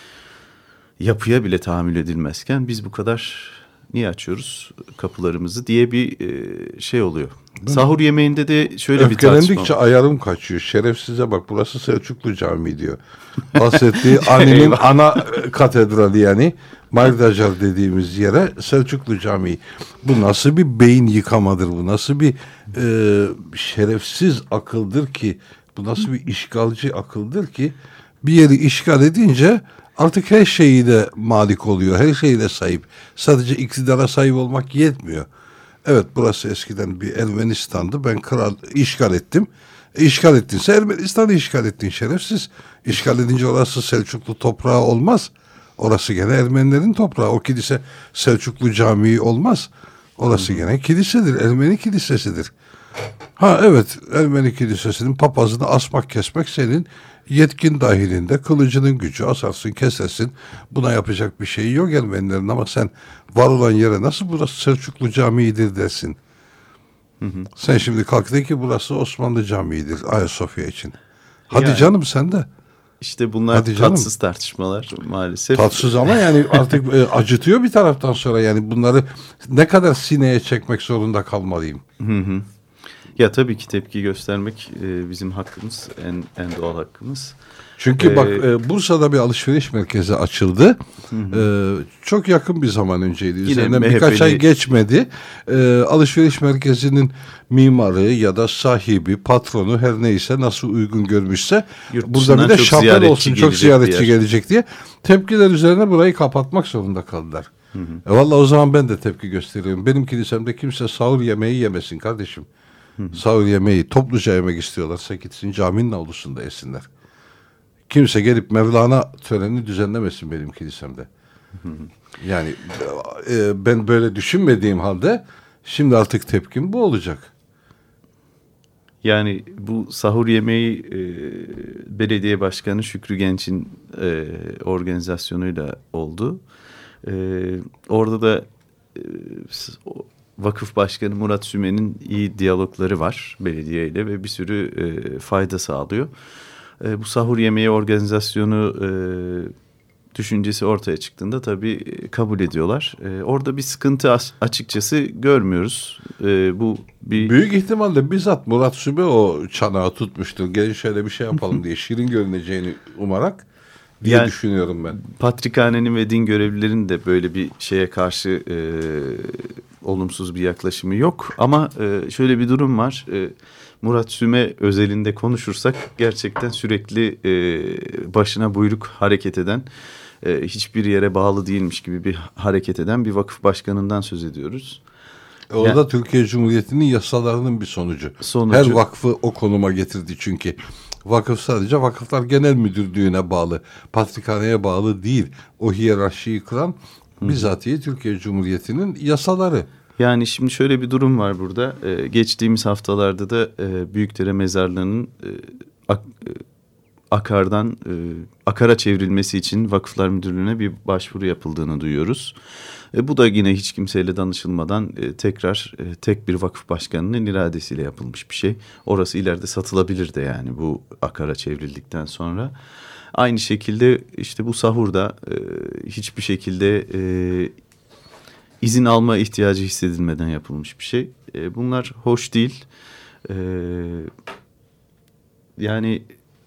yapıya bile tahammül edilmezken biz bu kadar niye açıyoruz kapılarımızı diye bir e, şey oluyor. Sahur yemeğinde de şöyle bir tartışma. Öfkelendikçe ayarım kaçıyor. Şerefsize bak, burası Selçuklu Camii diyor. Bahsettiği Ani'nin ana katedrali, yani Magdacar dediğimiz yere Selçuklu Camii. Bu nasıl bir beyin yıkamadır bu? Nasıl bir e, şerefsiz akıldır ki? Bu nasıl bir işgalci akıldır ki? Bir yeri işgal edince artık her şeyi de malik oluyor. Her şeyi de sahip. Sadece iktidara sahip olmak yetmiyor. Evet, burası eskiden bir Ermenistan'dı. Ben kral işgal ettim. E, işgal ettinse Ermenistan'ı işgal ettin şerefsiz. İşgal edince orası Selçuklu toprağı olmaz. Orası gene Ermenilerin toprağı. O kilise Selçuklu Camii olmaz. Orası gene kilisedir. Ermeni kilisesidir. Ha evet, Ermeni kilisesinin papazını asmak kesmek senin yetkin dahilinde, kılıcının gücü, asarsın kesersin. Buna yapacak bir şey yok Ermenilerin, ama sen var olan yere nasıl burası Selçuklu Camii'dir dersin. Hı hı. Sen şimdi kalk de ki burası Osmanlı Camii'dir Ayasofya için. Hadi yani, canım sen de. İşte bunlar Hadi tatsız canım. Tartışmalar maalesef. Tatsız ama yani artık e, acıtıyor bir taraftan sonra, yani bunları ne kadar sineye çekmek zorunda kalmalıyım. Hı hı. Ya tabii ki tepki göstermek e, bizim hakkımız, en en doğal hakkımız. Çünkü ee, bak e, Bursa'da bir alışveriş merkezi açıldı. Hı hı. E, çok yakın bir zaman önceydi. Üzerinden birkaç ay geçmedi. E, alışveriş merkezinin mimarı ya da sahibi, patronu, her neyse nasıl uygun görmüşse burada bir de şapel olsun, çok ziyaretçi gelecek diye tepkiler üzerine burayı kapatmak zorunda kaldılar. Hı hı. E, vallahi o zaman ben de tepki gösteriyorum. Benim kilisemde kimse sahur yemeği yemesin kardeşim. Hı hı. Sahur yemeği topluca yemek istiyorlarsa gitsin caminin avlusunda yesinler. Kimse gelip Mevlana törenini düzenlemesin benim kilisemde. Hı hı. Yani e, ben böyle düşünmediğim halde şimdi artık tepkim bu olacak. Yani bu sahur yemeği e, belediye başkanı Şükrü Genç'in e, organizasyonuyla oldu. E, orada da e, vakıf başkanı Murat Sümen'in iyi diyalogları var belediyeyle ve bir sürü e, fayda sağlıyor. E, bu sahur yemeği organizasyonu e, düşüncesi ortaya çıktığında tabii kabul ediyorlar. E, orada bir sıkıntı as- açıkçası görmüyoruz. E, bu bir büyük ihtimalle bizzat Murat Süme o çanağı tutmuştur. Gelin şöyle bir şey yapalım diye, şirin görüneceğini umarak diye yani, düşünüyorum ben. Patrikhanenin ve din görevlilerinin de böyle bir şeye karşı e, olumsuz bir yaklaşımı yok. Ama e, şöyle bir durum var. E, Murat Süme özelinde konuşursak gerçekten sürekli e, başına buyruk hareket eden, e, hiçbir yere bağlı değilmiş gibi bir hareket eden bir vakıf başkanından söz ediyoruz. E, o yani, da Türkiye Cumhuriyeti'nin yasalarının bir sonucu. sonucu. Her vakfı o konuma getirdi çünkü. Vakıf sadece Vakıflar Genel Müdürlüğü'ne bağlı, patrikhaneye bağlı değil. O hiyerarşiyi kıran bizatihi Türkiye Cumhuriyeti'nin yasaları. Yani şimdi şöyle bir durum var burada. Ee, geçtiğimiz haftalarda da e, Büyükdere Mezarlığı'nın e, ak, e, akardan e, akara çevrilmesi için Vakıflar Müdürlüğü'ne bir başvuru yapıldığını duyuyoruz. E, bu da yine hiç kimseyle danışılmadan e, tekrar e, tek bir vakıf başkanının iradesiyle yapılmış bir şey. Orası ileride satılabilir de yani bu akara çevrildikten sonra. Aynı şekilde işte bu sahurda e, hiçbir şekilde e, izin alma ihtiyacı hissedilmeden yapılmış bir şey. E, bunlar hoş değil. E, yani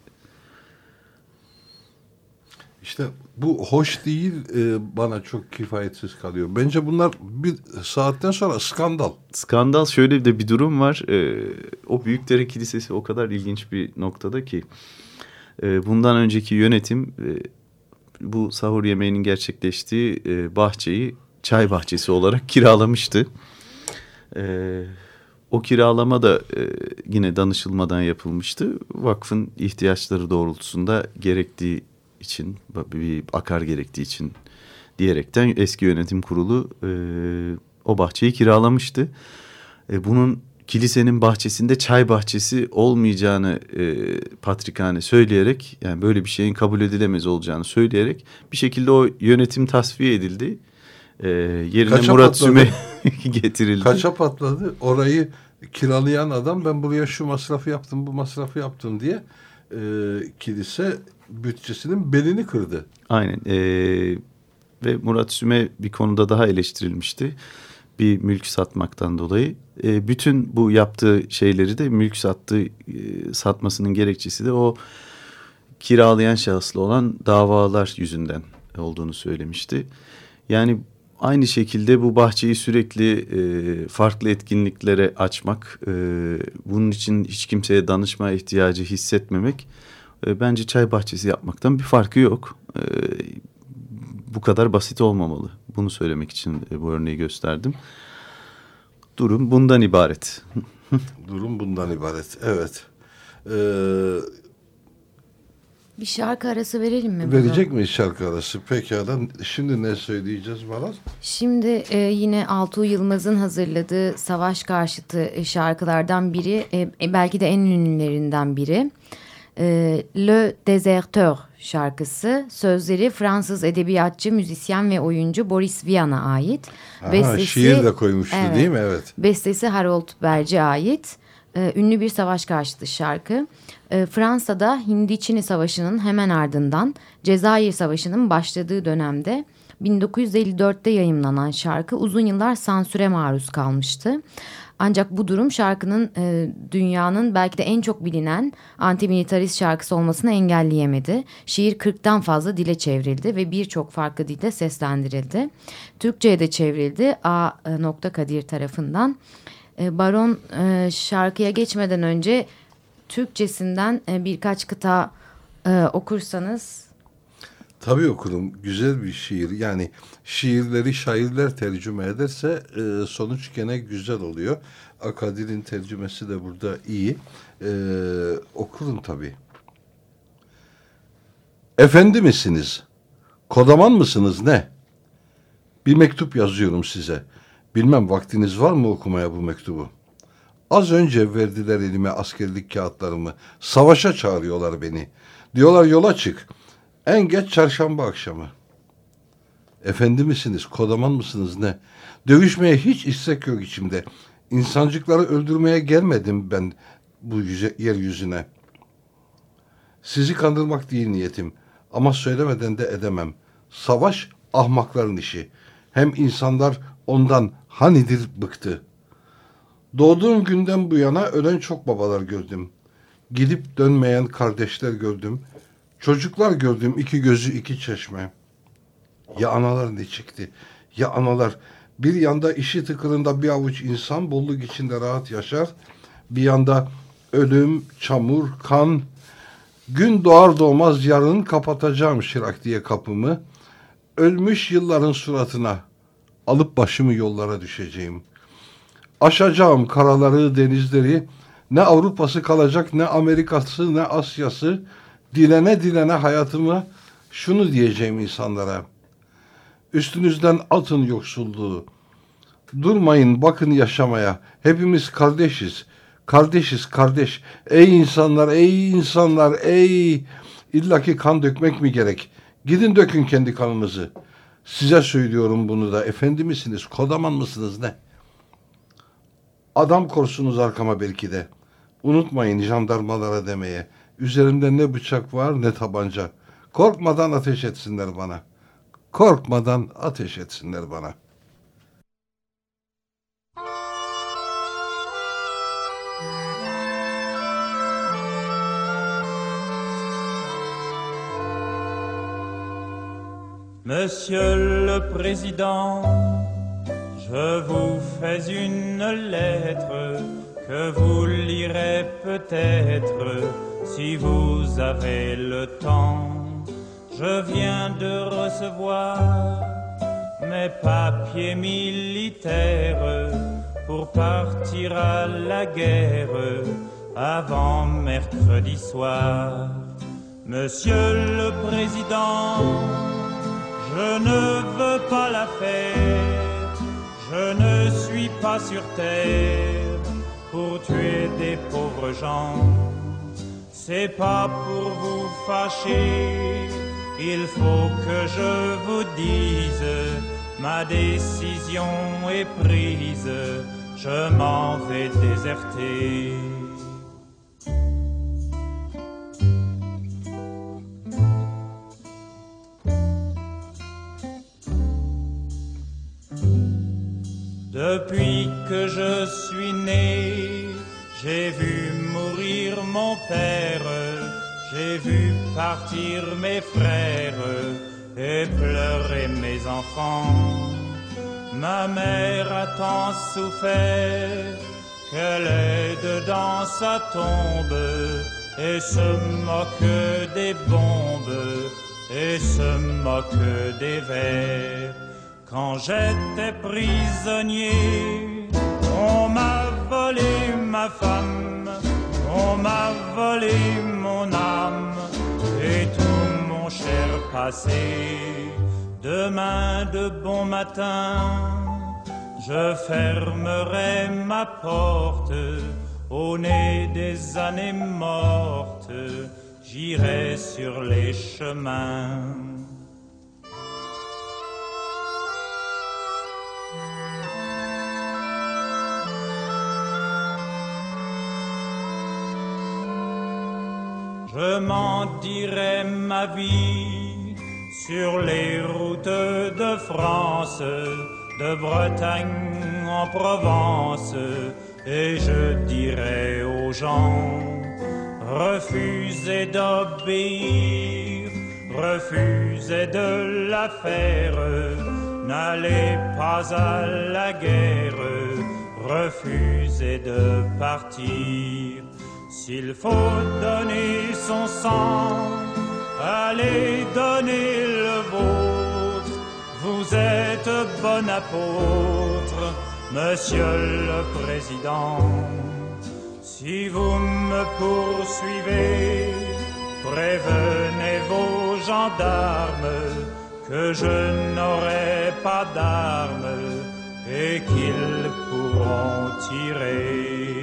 işte bu hoş değil, e, bana çok kifayetsiz kalıyor. Bence bunlar bir saatten sonra skandal. Skandal, şöyle de bir durum var. E, o Büyükdere Kilisesi o kadar ilginç bir noktada ki e, bundan önceki yönetim e, bu sahur yemeğinin gerçekleştiği e, bahçeyi çay bahçesi olarak kiralamıştı. Ee, o kiralama da e, yine danışılmadan yapılmıştı. Vakfın ihtiyaçları doğrultusunda gerektiği için, bir akar gerektiği için diyerekten eski yönetim kurulu e, o bahçeyi kiralamıştı. E, bunun kilisenin bahçesinde çay bahçesi olmayacağını e, Patrikhane söyleyerek, yani böyle bir şeyin kabul edilemez olacağını söyleyerek bir şekilde o yönetim tasfiye edildi. E, yerine Kaça Murat patladı? Süme getirildi. Kaça patladı? Orayı kiralayan adam ben buraya şu masrafı yaptım, bu masrafı yaptım diye e, kilise bütçesinin belini kırdı. Aynen. E, ve Murat Süme bir konuda daha eleştirilmişti. Bir mülk satmaktan dolayı. E, bütün bu yaptığı şeyleri de mülk sattığı, e, satmasının gerekçesi de o kiralayan şahısla olan davalar yüzünden olduğunu söylemişti. Yani aynı şekilde bu bahçeyi sürekli e, farklı etkinliklere açmak, e, bunun için hiç kimseye danışmaya ihtiyacı hissetmemek, e, bence çay bahçesi yapmaktan bir farkı yok. E, bu kadar basit olmamalı. Bunu söylemek için e, bu örneği gösterdim. Durum bundan ibaret. Durum bundan ibaret. Evet. Ee, Bir şarkı arası verelim mi? verecek miyiz şarkı arası? Pekala. Şimdi ne söyleyeceğiz Maraz? Şimdi e, yine Altuğ Yılmaz'ın hazırladığı savaş karşıtı e, şarkılardan biri, e, belki de en ünlülerinden biri. E, Le Déserteur şarkısı. Sözleri Fransız edebiyatçı, müzisyen ve oyuncu Boris Vian'a ait. Aha, Bestesi, şiir de koymuştu evet, değil mi? Evet. Bestesi Harold Berg'e ait. E, ünlü bir savaş karşıtı şarkı. E, Fransa'da Hindi-Çin Savaşı'nın hemen ardından Cezayir Savaşı'nın başladığı dönemde bin dokuz yüz elli dörtte yayımlanan şarkı uzun yıllar sansüre maruz kalmıştı. Ancak bu durum şarkının e, dünyanın belki de en çok bilinen antimilitarist şarkısı olmasını engelleyemedi. Şiir kırktan fazla dile çevrildi ve birçok farklı dilde seslendirildi. Türkçe'ye de çevrildi A. Kadir tarafından. E, Baron e, şarkıya geçmeden önce Türkçesinden e, birkaç kıta e, okursanız. Tabii okurum. Güzel bir şiir. Yani şiirleri şairler tercüme ederse e, sonuç gene güzel oluyor. Akadir'in tercümesi de burada iyi. E, okurum tabii. Efendi misiniz? Kodaman mısınız ne? Bir mektup yazıyorum size. Bilmem vaktiniz var mı okumaya bu mektubu? Az önce verdiler elime askerlik kağıtlarımı. Savaşa çağırıyorlar beni. Diyorlar yola çık. En geç çarşamba akşamı. Efendi misiniz, kodaman mısınız ne? Dövüşmeye hiç istek yok içimde. İnsancıkları öldürmeye gelmedim ben bu yüze, yeryüzüne. Sizi kandırmak değil niyetim. Ama söylemeden de edemem. Savaş ahmakların işi. Hem insanlar ondan hanidir bıktı. Doğduğum günden bu yana ölen çok babalar gördüm. Gidip dönmeyen kardeşler gördüm. Çocuklar gördüm, iki gözü iki çeşme. Ya analar ne çekti? Ya analar. Bir yanda işi tıkırında bir avuç insan bolluk içinde rahat yaşar. Bir yanda ölüm, çamur, kan. Gün doğar doğmaz yarın kapatacağım şirak diye kapımı. Ölmüş yılların suratına alıp başımı yollara düşeceğim. Aşacağım karaları, denizleri. Ne Avrupa'sı kalacak, ne Amerika'sı, ne Asya'sı. Dilene dilene hayatımı şunu diyeceğim insanlara. Üstünüzden atın yoksulluğu. Durmayın bakın yaşamaya. Hepimiz kardeşiz. Kardeşiz kardeş. Ey insanlar, ey insanlar, ey. İllaki kan dökmek mi gerek? Gidin dökün kendi kanınızı. Size söylüyorum bunu da. Efendi misiniz? Kodaman mısınız ne? Adam korsunuz arkama belki de. Unutmayın jandarmalara demeye. Üzerimde ne bıçak var ne tabanca. Korkmadan ateş etsinler bana. Korkmadan ateş etsinler bana. Monsieur le Président, je vous fais une lettre que vous lirez peut-être si vous avez le temps. Je viens de recevoir mes papiers militaires pour partir à la guerre avant mercredi soir. Monsieur le Président, je ne veux pas la faire, je ne suis pas sur terre, pour tuer des pauvres gens. C'est pas pour vous fâcher, il faut que je vous dise, ma décision est prise, je m'en vais déserter. Depuis que je suis né, j'ai vu mourir mon père, j'ai vu partir mes frères et pleurer mes enfants. Ma mère a tant souffert qu'elle est dedans sa tombe et se moque des bombes et se moque des vers. Quand j'étais prisonnier, on m'a volé ma femme, on m'a volé mon âme et tout mon cher passé. Demain de bon matin, je fermerai ma porte au nez des années mortes, j'irai sur les chemins. Je m'en dirai ma vie sur les routes de France, de Bretagne en Provence, et je dirai aux gens, refusez d'obéir, refusez de la faire, n'allez pas à la guerre, refusez de partir. S'il faut donner son sang, allez donner le vôtre. Vous êtes bon apôtre, Monsieur le Président. Si vous me poursuivez, prévenez vos gendarmes que je n'aurai pas d'armes et qu'ils pourront tirer.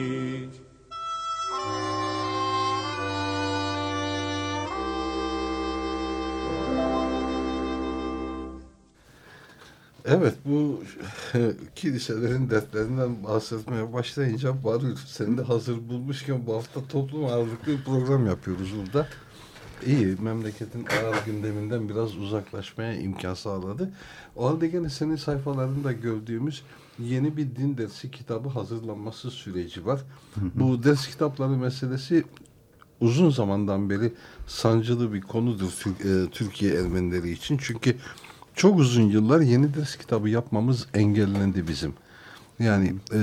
Evet, bu kiliselerin dertlerinden bahsetmeye başlayınca Barış, seni de hazır bulmuşken bu hafta toplum ağırlıklı bir program yapıyoruz burada. İyi, memleketin ağır gündeminden biraz uzaklaşmaya imkan sağladı. O halde gene senin sayfalarında gördüğümüz yeni bir din dersi kitabı hazırlanması süreci var. Hı hı. Bu ders kitapları meselesi uzun zamandan beri sancılı bir konudur Türkiye Ermenileri için. Çünkü çok uzun yıllar yeni ders kitabı yapmamız engellendi bizim. Yani e,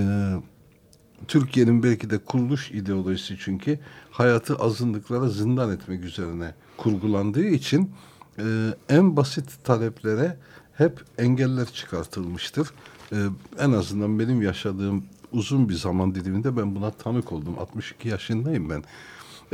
Türkiye'nin belki de kuruluş ideolojisi çünkü hayatı azınlıklara zindan etmek üzerine kurgulandığı için e, en basit taleplere hep engeller çıkartılmıştır. E, en azından benim yaşadığım uzun bir zaman diliminde ben buna tanık oldum. altmış iki yaşındayım ben. E,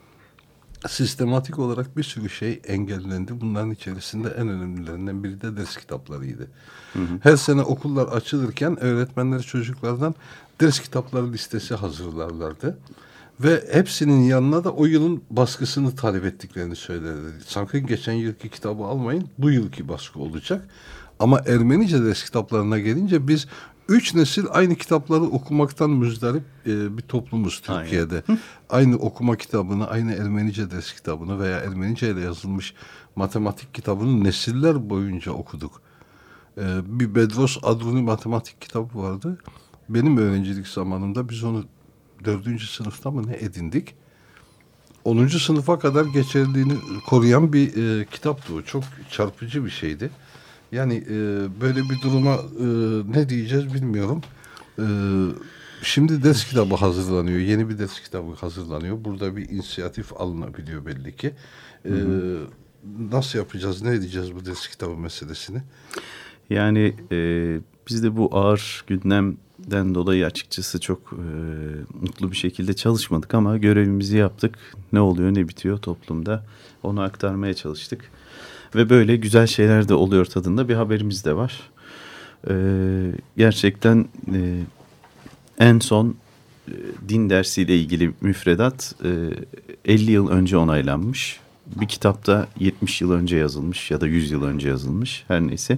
Sistematik olarak bir sürü şey engellendi. Bunların içerisinde en önemlilerinden biri de ders kitaplarıydı. Hı hı. Her sene okullar açılırken öğretmenler çocuklardan ders kitapları listesi hazırlarlardı. Ve hepsinin yanına da o yılın baskısını talep ettiklerini söylerdi. Sakın geçen yılki kitabı almayın, bu yılki baskı olacak. Ama Ermenice ders kitaplarına gelince biz üç nesil aynı kitapları okumaktan müzdarip e, bir toplumuz Türkiye'de. Aynı okuma kitabını, aynı Ermenice ders kitabını veya Ermenice ile yazılmış matematik kitabını nesiller boyunca okuduk. E, bir Bedros Adruni matematik kitabı vardı. Benim öğrencilik zamanımda biz onu dördüncü sınıfta mı ne edindik? Onuncu sınıfa kadar geçerliğini koruyan bir e, kitaptı o. Çok çarpıcı bir şeydi. Yani e, böyle bir duruma e, ne diyeceğiz bilmiyorum. E, şimdi ders kitabı hazırlanıyor. Yeni bir ders kitabı hazırlanıyor. Burada bir inisiyatif alınabiliyor belli ki. E, hı hı. Nasıl yapacağız, ne edeceğiz bu ders kitabı meselesini? Yani e, biz de bu ağır gündemden dolayı açıkçası çok e, mutlu bir şekilde çalışmadık ama görevimizi yaptık. Ne oluyor, ne bitiyor toplumda onu aktarmaya çalıştık. Ve böyle güzel şeyler de oluyor tadında bir haberimiz de var. Ee, gerçekten e, en son din dersiyle ilgili müfredat e, elli yıl önce onaylanmış. Bir kitapta yetmiş yıl önce yazılmış ya da yüz yıl önce yazılmış, her neyse.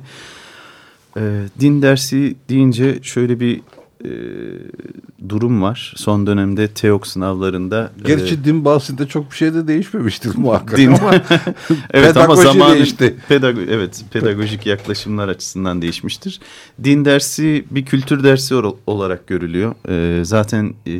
E, din dersi deyince şöyle bir e, durum var. Son dönemde TEOK sınavlarında. Gerçi e, din bahsinde çok bir şey de değişmemiştir muhakkak din, ama evet ama zamanın değişti. Pedago- evet pedagojik yaklaşımlar açısından değişmiştir. Din dersi bir kültür dersi or- olarak görülüyor. E, zaten e,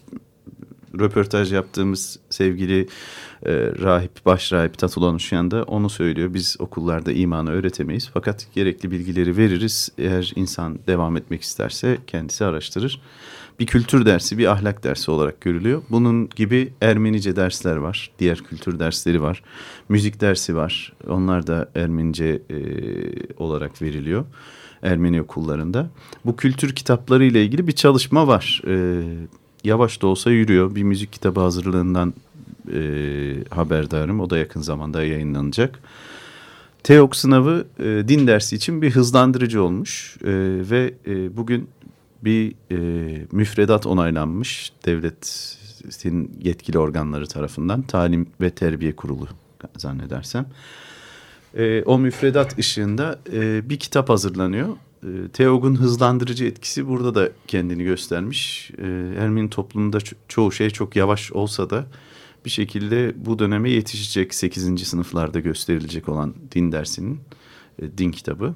röportaj yaptığımız sevgili e, rahip, başrahip Tatula Nuşyan da onu söylüyor. Biz okullarda imanı öğretemeyiz. Fakat gerekli bilgileri veririz. Eğer insan devam etmek isterse kendisi araştırır. Bir kültür dersi, bir ahlak dersi olarak görülüyor. Bunun gibi Ermenice dersler var. Diğer kültür dersleri var. Müzik dersi var. Onlar da Ermenice e, olarak veriliyor. Ermeni okullarında. Bu kültür kitapları ile ilgili bir çalışma var. E, yavaş da olsa yürüyor. Bir müzik kitabı hazırlığından e, haberdarım. O da yakın zamanda yayınlanacak. TEOK sınavı e, din dersi için bir hızlandırıcı olmuş. E, ve e, bugün bir e, müfredat onaylanmış devletin yetkili organları tarafından. Talim ve Terbiye Kurulu zannedersem. E, o müfredat ışığında e, bir kitap hazırlanıyor. E, TEOK'un hızlandırıcı etkisi burada da kendini göstermiş. E, Ermeni toplumunda ço- çoğu şey çok yavaş olsa da bir şekilde bu döneme yetişecek sekizinci sınıflarda gösterilecek olan din dersinin e, din kitabı.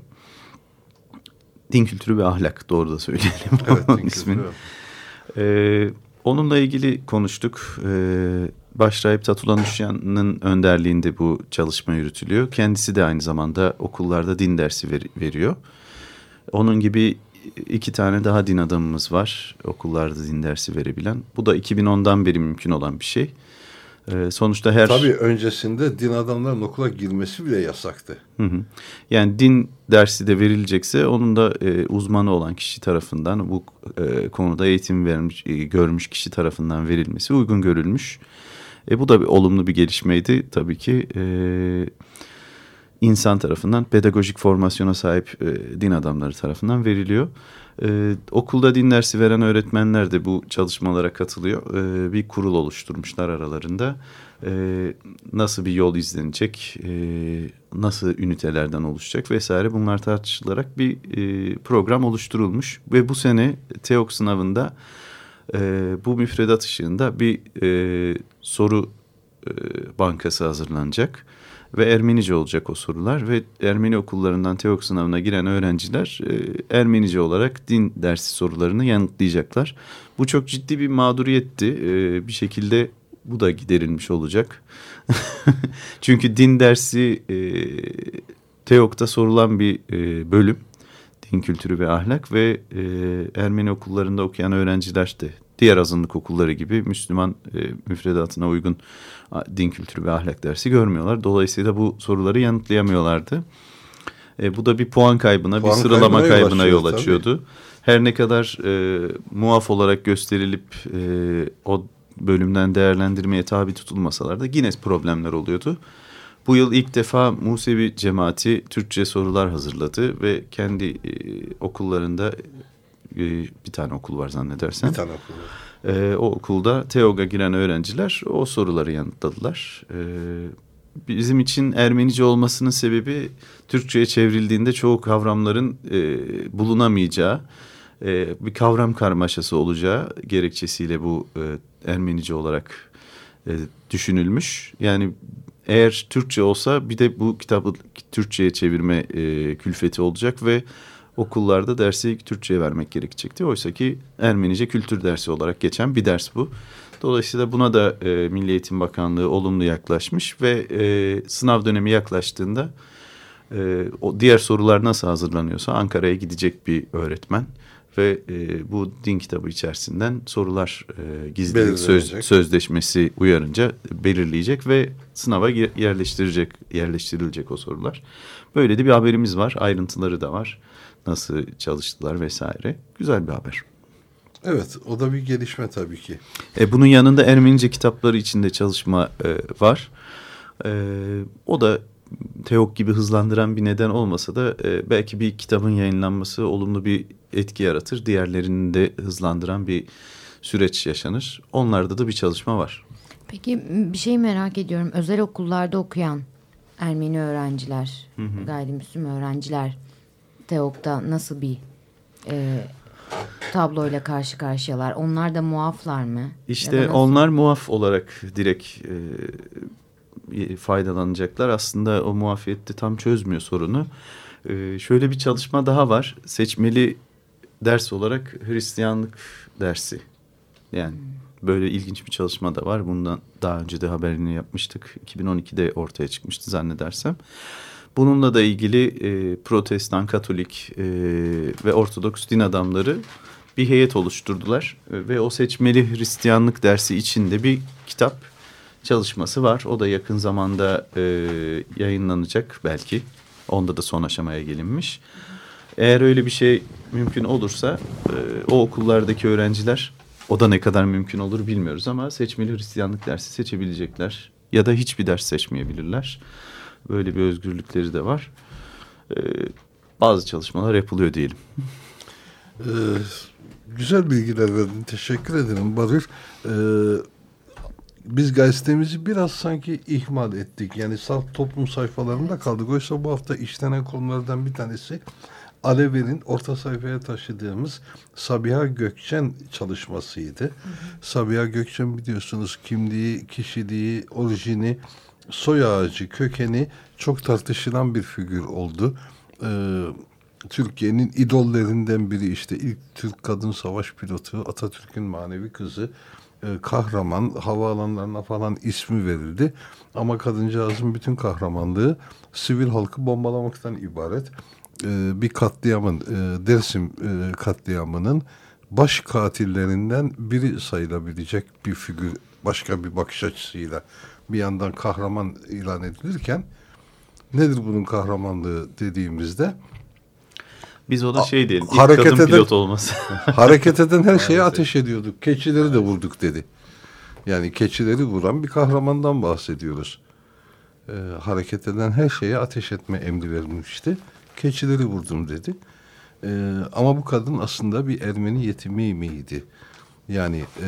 Din kültürü ve ahlak, doğru da söyleyelim. Evet, onun ismini. Ee, onunla ilgili konuştuk. Ee, Başrahip Tatula Nuşyan'ın önderliğinde bu çalışma yürütülüyor. Kendisi de aynı zamanda okullarda din dersi ver, veriyor. Onun gibi iki tane daha din adamımız var okullarda din dersi verebilen. Bu da iki bin ondan beri mümkün olan bir şey. Ee, sonuçta her... Tabii öncesinde din adamlarının okula girmesi bile yasaktı. Hı hı. Yani din dersi de verilecekse onun da e, uzmanı olan kişi tarafından, bu e, konuda eğitim vermiş, e, görmüş kişi tarafından verilmesi uygun görülmüş. E, bu da bir olumlu bir gelişmeydi tabii ki. E, insan tarafından, pedagojik formasyona sahip e, din adamları tarafından veriliyor. Ee, okulda din dersi veren öğretmenler de bu çalışmalara katılıyor. Ee, bir kurul oluşturmuşlar aralarında. Ee, nasıl bir yol izlenecek, e, nasıl ünitelerden oluşacak vesaire, bunlar tartışılarak bir e, program oluşturulmuş. Ve bu sene TEOK sınavında e, bu müfredat ışığında bir e, soru e, bankası hazırlanacak. Ve Ermenice olacak o sorular ve Ermeni okullarından TEOK sınavına giren öğrenciler e, Ermenice olarak din dersi sorularını yanıtlayacaklar. Bu çok ciddi bir mağduriyetti. E, bir şekilde bu da giderilmiş olacak. Çünkü din dersi e, TEOK'ta sorulan bir e, bölüm. Din kültürü ve ahlak ve e, Ermeni okullarında okuyan öğrenciler de diğer azınlık okulları gibi Müslüman e, müfredatına uygun din kültürü ve ahlak dersi görmüyorlar. Dolayısıyla bu soruları yanıtlayamıyorlardı. E, bu da bir puan kaybına, puan bir sıralama kaybına, kaybına yol açıyordu. Tabii. Her ne kadar e, muaf olarak gösterilip e, o bölümden değerlendirmeye tabi tutulmasalar da yine problemler oluyordu. Bu yıl ilk defa Musevi cemaati Türkçe sorular hazırladı ve kendi e, okullarında e, bir tane okul var zannedersem. Bir tane okul var. Ee, o okulda TEOK'a giren öğrenciler o soruları yanıtladılar. Ee, bizim için Ermenice olmasının sebebi Türkçe'ye çevrildiğinde çoğu kavramların e, bulunamayacağı, e, bir kavram karmaşası olacağı gerekçesiyle bu e, Ermenice olarak e, düşünülmüş. Yani eğer Türkçe olsa bir de bu kitabı Türkçe'ye çevirme e, külfeti olacak ve okullarda dersi Türkçe'ye vermek gerekecekti. Oysa ki Ermenice kültür dersi olarak geçen bir ders bu. Dolayısıyla buna da e, Milli Eğitim Bakanlığı olumlu yaklaşmış ve e, sınav dönemi yaklaştığında e, o diğer sorular nasıl hazırlanıyorsa Ankara'ya gidecek bir öğretmen ve e, bu din kitabı içerisinden sorular e, gizlilik söz, sözleşmesi uyarınca belirleyecek ve sınava yerleştirecek yerleştirilecek o sorular. Böyle de bir haberimiz var. Ayrıntıları da var. Nasıl çalıştılar vesaire. Güzel bir haber. Evet, o da bir gelişme tabii ki. E, bunun yanında Ermenice kitapları içinde çalışma e, var. E, o da TEOK gibi hızlandıran bir neden olmasa da e, belki bir kitabın yayınlanması olumlu bir etki yaratır. Diğerlerini de hızlandıran bir süreç yaşanır. Onlarda da bir çalışma var. Peki bir şey merak ediyorum. Özel okullarda okuyan Ermeni öğrenciler, hı hı. gayrimüslim öğrenciler T E O G'da nasıl bir e, tabloyla karşı karşıyalar? Onlar da muaflar mı? İşte onlar muaf olarak direkt e, faydalanacaklar. Aslında o muafiyette tam çözmüyor sorunu. E, şöyle bir çalışma daha var. Seçmeli ders olarak Hristiyanlık dersi. Yani hmm. böyle ilginç bir çalışma da var. Bundan daha önce de haberini yapmıştık. iki bin on ikide ortaya çıkmıştı zannedersem. Bununla da ilgili e, Protestan, Katolik e, ve Ortodoks din adamları bir heyet oluşturdular. E, ve o seçmeli Hristiyanlık dersi içinde bir kitap çalışması var. O da yakın zamanda e, yayınlanacak belki. Onda da son aşamaya gelinmiş. Eğer öyle bir şey mümkün olursa e, o okullardaki öğrenciler, o da ne kadar mümkün olur bilmiyoruz ama seçmeli Hristiyanlık dersi seçebilecekler. Ya da hiçbir ders seçmeyebilirler. Böyle bir özgürlükleri de var. Ee, bazı çalışmalar yapılıyor diyelim. Ee, güzel bilgiler verdin. Teşekkür ederim Barış. Ee, biz gazetemizi biraz sanki ihmal ettik. Yani salt toplum sayfalarında kaldık. Oysa bu hafta işlenen konulardan bir tanesi Alever'in orta sayfaya taşıdığımız Sabiha Gökçen çalışmasıydı. Hı hı. Sabiha Gökçen biliyorsunuz kimliği, kişiliği, orijini, soy ağacı, kökeni çok tartışılan bir figür oldu. Ee, Türkiye'nin idollerinden biri, işte ilk Türk kadın savaş pilotu, Atatürk'ün manevi kızı, e, kahraman, havaalanlarına falan ismi verildi. Ama kadıncağızın bütün kahramanlığı sivil halkı bombalamaktan ibaret. Ee, bir katliamın, e, Dersim e, katliamının baş katillerinden biri sayılabilecek bir figür, başka bir bakış açısıyla. Bir yandan kahraman ilan edilirken nedir bunun kahramanlığı dediğimizde biz o da şey diyelim, ilk hareket kadın eden, pilot olması. Hareket eden her şeye ateş ediyorduk. Keçileri de vurduk dedi. Yani keçileri vuran bir kahramandan bahsediyoruz. Ee, hareket eden her şeye ateş etme emri verilmişti. Keçileri vurdum dedi. Ee, ama bu kadın aslında bir Ermeni yetimi miydi? Yani e,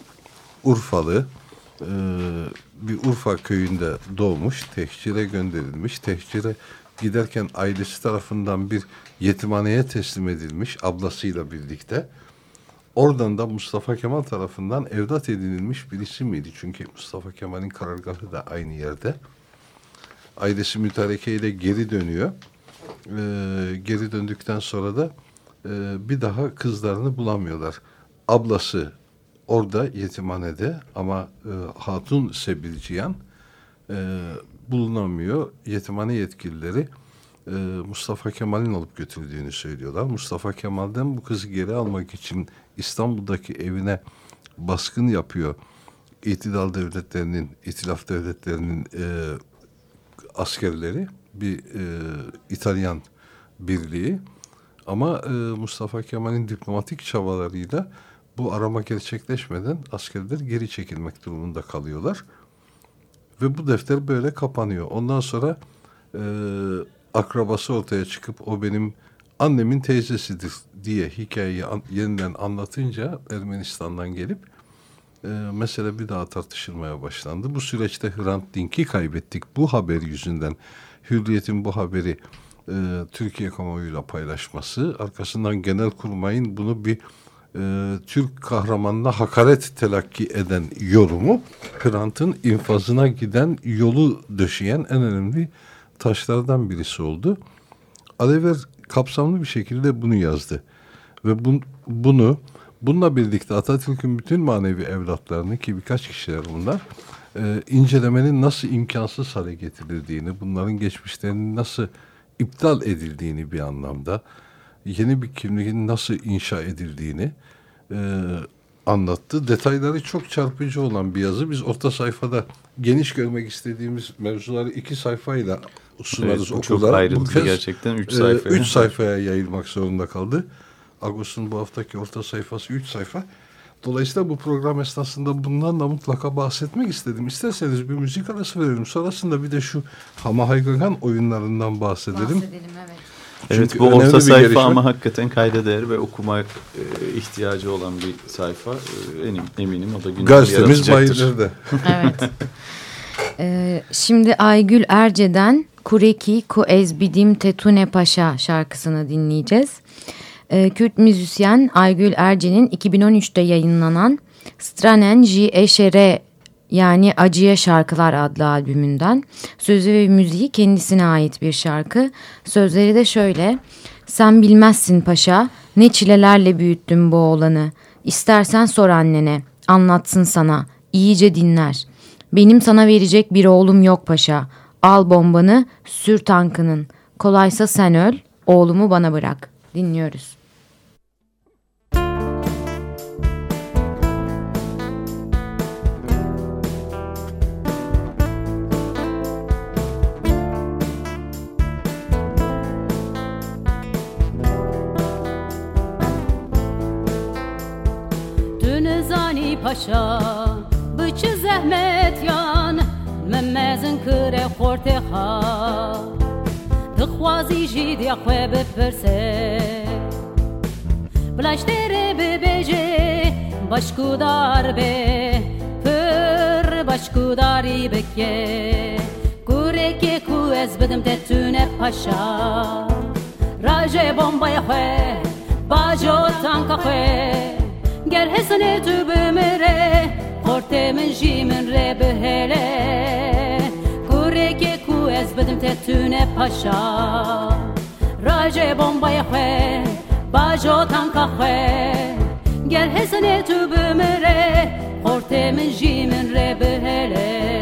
Urfalı, e, bir Urfa köyünde doğmuş, tehcire gönderilmiş. Tehcire giderken ailesi tarafından bir yetimhaneye teslim edilmiş ablasıyla birlikte. Oradan da Mustafa Kemal tarafından evlat edinilmiş birisi miydi? Çünkü Mustafa Kemal'in karargahı da aynı yerde. Ailesi mütarekeyle geri dönüyor. Ee, geri döndükten sonra da e, bir daha kızlarını bulamıyorlar. Ablası orada yetimhanede ama e, Hatun Sebilciyan e, bulunamıyor. Yetimhane yetkilileri e, Mustafa Kemal'in alıp götürdüğünü söylüyorlar. Mustafa Kemal'den bu kızı geri almak için İstanbul'daki evine baskın yapıyor. İtidal devletlerinin, itilaf devletlerinin e, askerleri, bir e, İtalyan birliği. Ama e, Mustafa Kemal'in diplomatik çabalarıyla bu arama gerçekleşmeden askerler geri çekilmek durumunda kalıyorlar. Ve bu defter böyle kapanıyor. Ondan sonra e, akrabası ortaya çıkıp o benim annemin teyzesidir diye hikayeyi an, yeniden anlatınca Ermenistan'dan gelip e, mesele bir daha tartışılmaya başlandı. Bu süreçte Hrant Dink'i kaybettik. Bu haber yüzünden Hürriyet'in bu haberi e, Türkiye kamuoyuyla paylaşması, arkasından Genelkurmay'ın bunu bir e, Türk kahramanına hakaret telakki eden yorumu, Hrant'ın infazına giden yolu döşeyen en önemli taşlardan birisi oldu. Alever kapsamlı bir şekilde bunu yazdı. Ve bun, bunu bununla birlikte Atatürk'ün bütün manevi evlatlarını, ki birkaç kişiler bunlar, e, incelemenin nasıl imkansız hale getirildiğini, bunların geçmişlerinin nasıl iptal edildiğini bir anlamda, yeni bir kimliğin nasıl inşa edildiğini e, anlattı. Detayları çok çarpıcı olan bir yazı. Biz orta sayfada geniş görmek istediğimiz mevzuları iki sayfayla sunarız evet, okulda. Çok ayrıntılı gerçekten üç sayfaya. E, üç sayfaya yayılmak zorunda kaldı. Agos'un bu haftaki orta sayfası üç sayfa. Dolayısıyla bu program esnasında bundan da mutlaka bahsetmek istedim. İsterseniz bir müzik arası verelim. Sonrasında bir de şu Hama Haygagan oyunlarından bahsedelim. Bahsedelim, evet. Evet, Çünkü bu önemli orta bir sayfa gelişme. ama hakikaten kayda değer ve okuma e, ihtiyacı olan bir sayfa. E, enim, eminim o da gündem Gazetemiz yaratacaktır. Bayır'da. Evet. Ee, şimdi Aygül Erce'den Kureki Ku Ezbidim Tetune Paşa şarkısını dinleyeceğiz. Ee, Kürt müzisyen Aygül Erce'nin iki bin on üçte yayınlanan Stranen Ji Eşere yani Acıya Şarkılar adlı albümünden. Sözü ve müziği kendisine ait bir şarkı. Sözleri de şöyle: sen bilmezsin paşa, ne çilelerle büyüttüm bu oğlanı. İstersen sor annene, anlatsın sana, iyice dinler. Benim sana verecek bir oğlum yok paşa. Al bombanı, sür tankının. Kolaysa sen öl, oğlumu bana bırak. Dinliyoruz. Dünüzani paşa, bıçı zahmet yan, memezin kire korte ha. Dıxwazi jid ya xwe bipirse, Blaştere bibece, başkudar be, pır başkudari beke. Kureke ku ez bidim tetüne paşa, Raje bombaya xwe, bajo tanka xwe. Ger hesane tu bimire, korte min jî min re bihele. Kureke ku ez bidim tetüne paşa, Raje bombaya xwe, bajo tanka xwe. Ger hesane tu bimire, korte min jî min re bihele.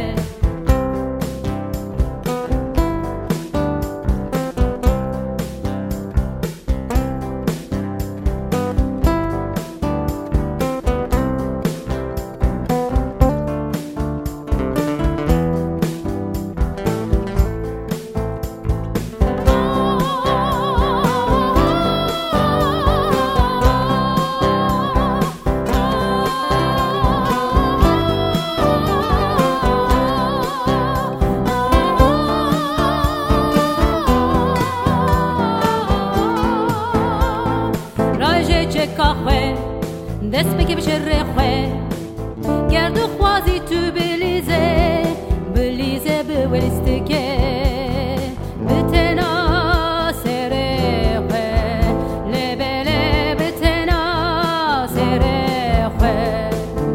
Dest peki bişerre xwe, Ger dixwazî tu bilize, bilize bi welistike. Bi tena serê xwe, lebele bi tena serê xwe.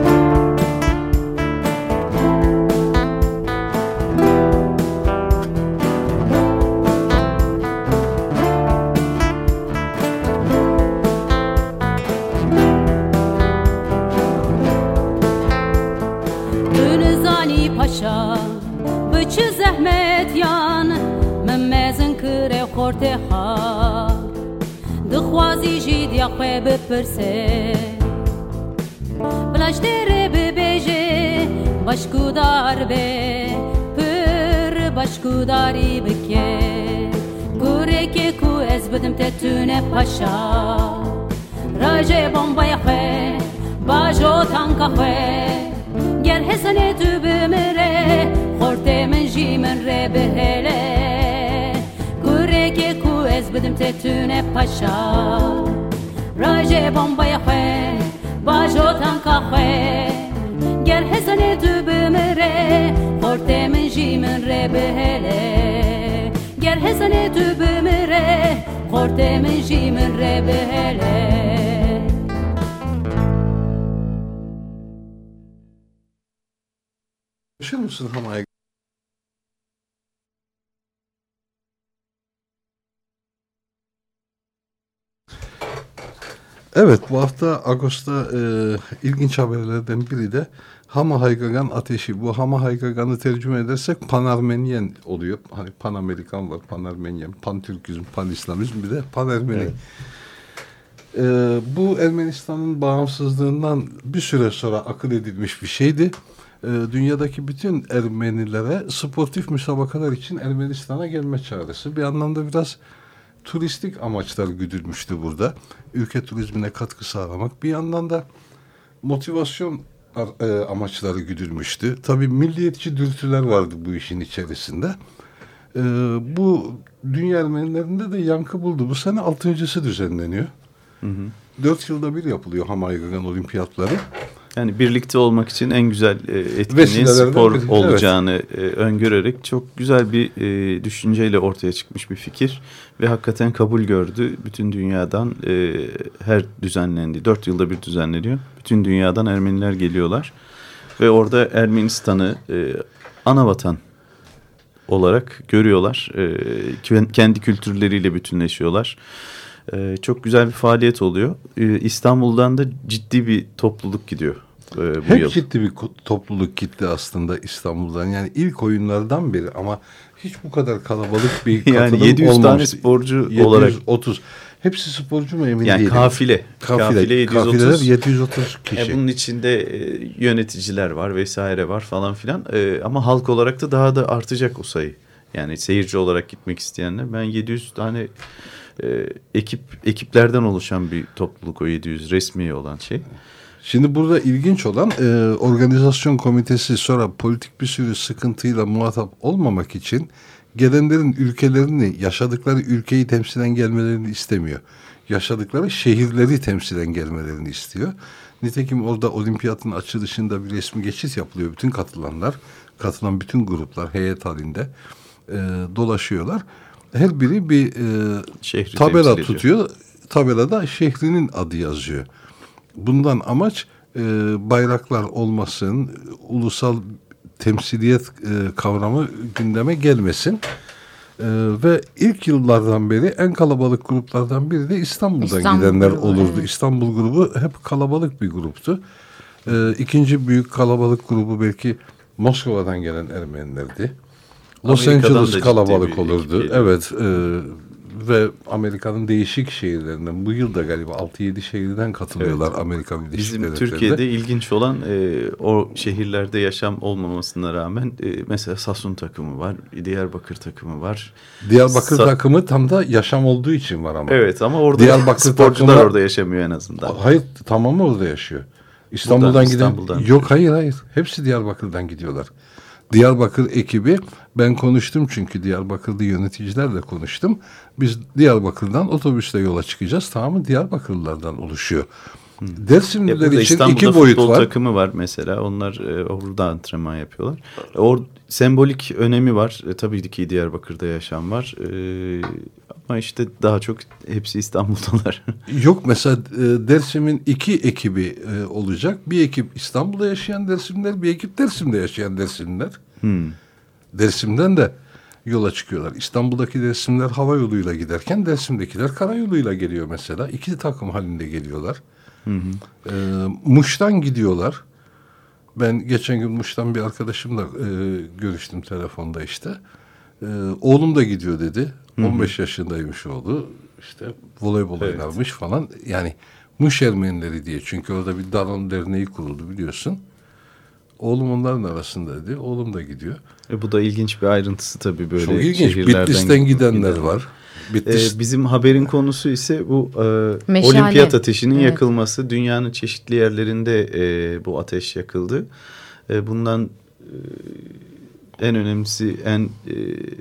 Paşa, bıçı zahmet yan, memezin kire korte ha. Dıxwazi jid ya xwe bipirse, Blaştere bibece, başkudar be, pır başkudari bike. Kureke ku ez bidim tetüne paşa, Raje bombaya xwe, bajo tanka xwe. Ger hesane tu bimire, korte min jî min re bihele. Kureke ku ez bidim tetüne paşa, Raje bombaya xwe, bajo tanka xwe. Ger hesane tu bimire, korte min jî min re bihele. Ger hesane tu bimire, korte min jî min re bihele. Yaşar mısın Hama'ya? Evet, bu hafta Ağustos'ta e, ilginç haberlerden biri de Hama Haygagan ateşi. Bu Hama Haygagan'ı tercüme edersek Pan-Armenyen oluyor. Hani Pan-Amerikan var, Pan-Armenyen, Pan-Türkizm, Pan-İslamizm, bir de Pan-Ermeni. Evet. E, bu Ermenistan'ın bağımsızlığından bir süre sonra akıl edilmiş bir şeydi. E, dünyadaki bütün Ermenilere sportif müsabakalar için Ermenistan'a gelme çağrısı. Bir anlamda biraz turistik amaçlar güdülmüştü burada. Ülke turizmine katkı sağlamak. Bir yandan da motivasyon e, amaçları güdülmüştü. Tabii milliyetçi dürtüler vardı bu işin içerisinde. E, bu Dünya Ermenilerinde de yankı buldu. Bu sene altıncısı düzenleniyor. Hı hı. Dört yılda bir yapılıyor Hamay-Gagan Olimpiyatları. Yani birlikte olmak için en güzel e, etkinliğin Vesilelerden spor biri, olacağını evet. e, öngörerek çok güzel bir e, düşünceyle ortaya çıkmış bir fikir. Ve hakikaten kabul gördü. Bütün dünyadan e, her düzenlendiği, dört yılda bir düzenleniyor. Bütün dünyadan Ermeniler geliyorlar. Ve orada Ermenistan'ı e, ana vatan olarak görüyorlar. E, kendi kültürleriyle bütünleşiyorlar. E, çok güzel bir faaliyet oluyor. E, İstanbul'dan da ciddi bir topluluk gidiyor e, bu Hep yıl. ciddi bir topluluk gitti aslında İstanbul'dan. Yani ilk oyunlardan beri ama hiç bu kadar kalabalık bir katılım yani yedi yüz olmamış. tane sporcu yedi yüz otuz olarak. Hepsi sporcu mu emin yani değilim. Kafile. Kafile. Kafile yedi yüz otuz. Kafileler yedi yüz otuz kişi. E, bunun içinde e, yöneticiler var vesaire var falan filan. E, ama halk olarak da daha da artacak o sayı. Yani seyirci olarak gitmek isteyenler. Ben yedi yüz tane e, ekip ekiplerden oluşan bir topluluk, o yedi yüz resmi olan şey. Şimdi burada ilginç olan e, organizasyon komitesi sonra politik bir sürü sıkıntıyla muhatap olmamak için gelenlerin ülkelerini, yaşadıkları ülkeyi temsilen gelmelerini istemiyor. Yaşadıkları şehirleri temsilen gelmelerini istiyor. Nitekim orada olimpiyatın açılışında bir resmi geçit yapılıyor. Bütün katılanlar, katılan bütün gruplar heyet halinde e, dolaşıyorlar. Her biri bir e, tabela tutuyor. Tabelada şehrinin adı yazıyor. Bundan amaç e, bayraklar olmasın, ulusal temsiliyet e, kavramı gündeme gelmesin. E, ve ilk yıllardan beri en kalabalık gruplardan biri de İstanbul'dan İstanbul gidenler grubu, olurdu. evet. İstanbul grubu hep kalabalık bir gruptu. E, ikinci büyük kalabalık grubu belki Moskova'dan gelen Ermenilerdi. Los Amerika'dan Angeles kalabalık olurdu. ekip Evet. E, ve Amerika'nın değişik şehirlerinden bu yıl da galiba altı yedi şehirden katılıyorlar evet. Amerika Birleşik Bizim Devletleri'nde. Türkiye'de ilginç olan e, o şehirlerde yaşam olmamasına rağmen e, mesela Sasun takımı var, Diyarbakır takımı var. Diyarbakır Sa- takımı tam da yaşam olduğu için var ama. Evet ama orada Diyarbakır sporcular takımı, orada yaşamıyor en azından. Hayır tamamı orada yaşıyor. İstanbul'dan Buradan, giden İstanbul'dan yok hayır hayır hepsi Diyarbakır'dan gidiyorlar. Diyarbakır ekibi ben konuştum çünkü Diyarbakır'da yöneticilerle konuştum. Biz Diyarbakır'dan otobüsle yola çıkacağız. Tamamı Diyarbakırlılardan oluşuyor. Hmm. Dersimliler için İstanbul'da iki boyut futbol var. takımı var mesela. Onlar e, orada antrenman yapıyorlar. Or sembolik önemi var. E, tabii ki Diyarbakır'da yaşam var. E, ama işte daha çok hepsi İstanbul'dalar. Yok mesela e, Dersim'in iki ekibi e, olacak. Bir ekip İstanbul'da yaşayan Dersimler, bir ekip Dersim'de yaşayan Dersimler. Hmm. Dersim'den de yola çıkıyorlar. İstanbul'daki Dersimler hava yoluyla giderken Dersim'dekiler karayoluyla geliyor mesela. İki takım halinde geliyorlar. Hı hı. E, Muş'tan gidiyorlar. Ben geçen gün Muş'tan bir arkadaşımla e, görüştüm telefonda işte. E, oğlum da gidiyor dedi. Hı hı. on beş yaşındaymış oğlu. İşte voleybol evet. oynarmış falan. Yani Muş Ermenileri diye. Çünkü orada bir Daron Derneği kuruldu biliyorsun. Oğlum onların arasında dedi. Oğlum da gidiyor. E, bu da ilginç bir ayrıntısı tabii böyle. Çok ilginç. Bitlis'ten gidenler giden. var. Bitlis... Ee, bizim haberin konusu ise bu e, olimpiyat ateşinin evet. yakılması. Dünyanın çeşitli yerlerinde e, bu ateş yakıldı. E, bundan e, en önemlisi, en e,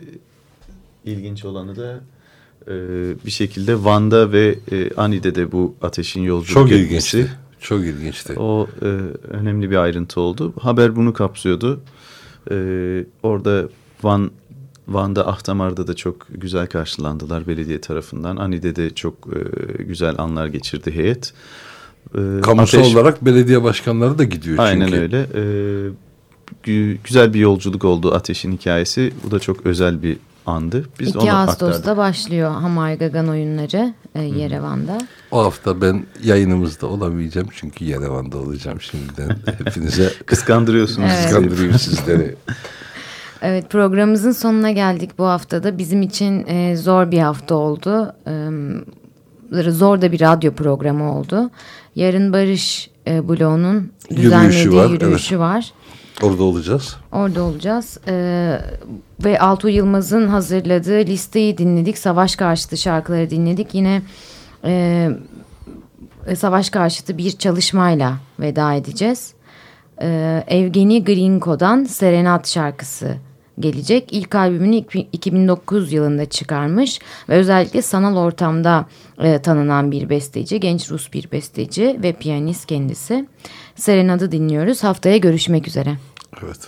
ilginç olanı da e, bir şekilde Van'da ve e, Ani'de bu ateşin yolculuk Çok etmesi. ilginçti. Çok ilginçti. O e, önemli bir ayrıntı oldu. Haber bunu kapsıyordu. E, orada Van Van'da Ahtamar'da da çok güzel karşılandılar belediye tarafından. Ani'de de çok e, güzel anlar geçirdi heyet. E, Kamusal ateş, olarak belediye başkanları da gidiyor aynen çünkü. Aynen öyle. E, güzel bir yolculuk oldu ateşin hikayesi. Bu da çok özel bir andı. Biz iki Ağustos'ta başlıyor Hamay-Gagan oyunları e, Yerevan'da. O hafta ben yayınımızda olamayacağım çünkü Yerevan'da olacağım şimdiden. Hepinize kıskandırıyorsunuz. Evet. Kıskandırıyorum sizleri. Evet, programımızın sonuna geldik bu haftada. Bizim için e, zor bir hafta oldu. E, zor da bir radyo programı oldu. Yarın Barış e, Bloğu'nun düzenlediği yürüyüşü var. Yürüyüşü evet. var. Orada olacağız. Orada olacağız. Ee, ve Altuğ Yılmaz'ın hazırladığı listeyi dinledik. Savaş karşıtı şarkıları dinledik. Yine e, savaş karşıtı bir çalışmayla veda edeceğiz. Ee, Evgeni Grinko'dan Serenat şarkısı gelecek. İlk albümünü iki bin dokuz yılında çıkarmış ve özellikle sanal ortamda e, tanınan bir besteci, genç Rus bir besteci ve piyanist kendisi. Serenad'ı dinliyoruz. Haftaya görüşmek üzere. Evet.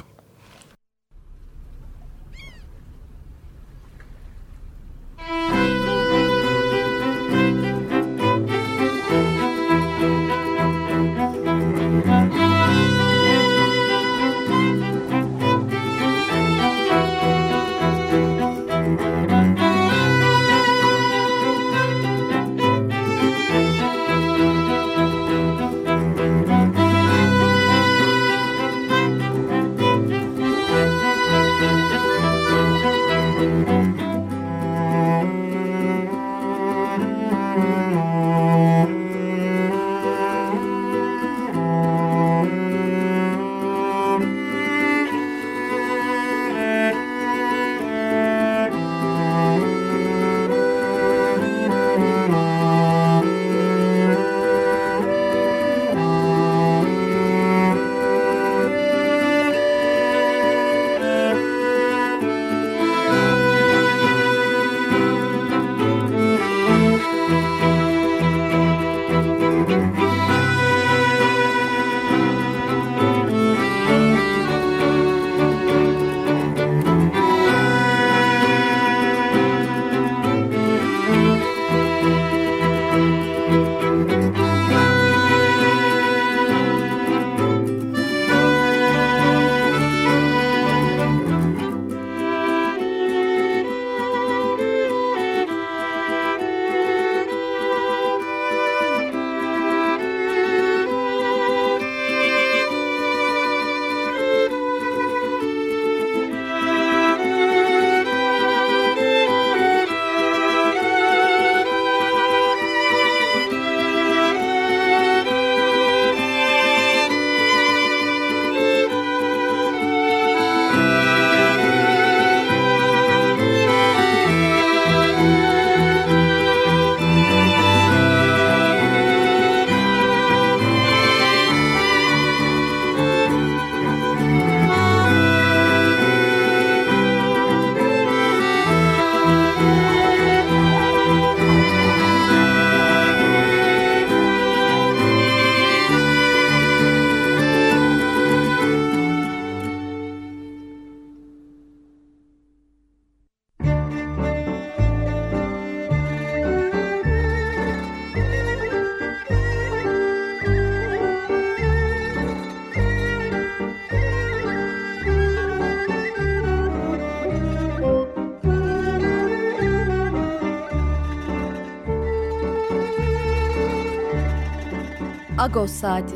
Agos Saati.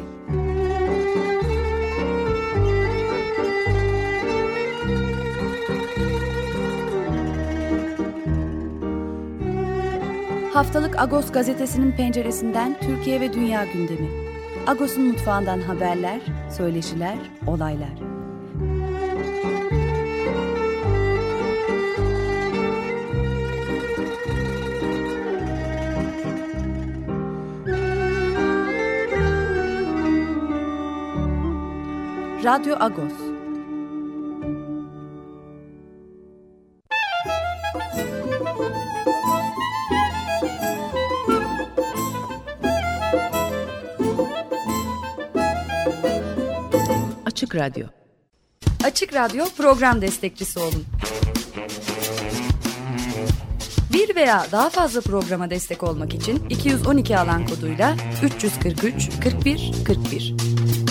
Haftalık Agos gazetesinin penceresinden Türkiye ve dünya gündemi. Agos'un mutfağından haberler, söyleşiler, olaylar. Radyo Agos. Açık Radyo. Açık Radyo program destekçisi olun. Bir veya daha fazla programa destek olmak için iki yüz on iki alan koduyla üç yüz kırk üç kırk bir kırk bir.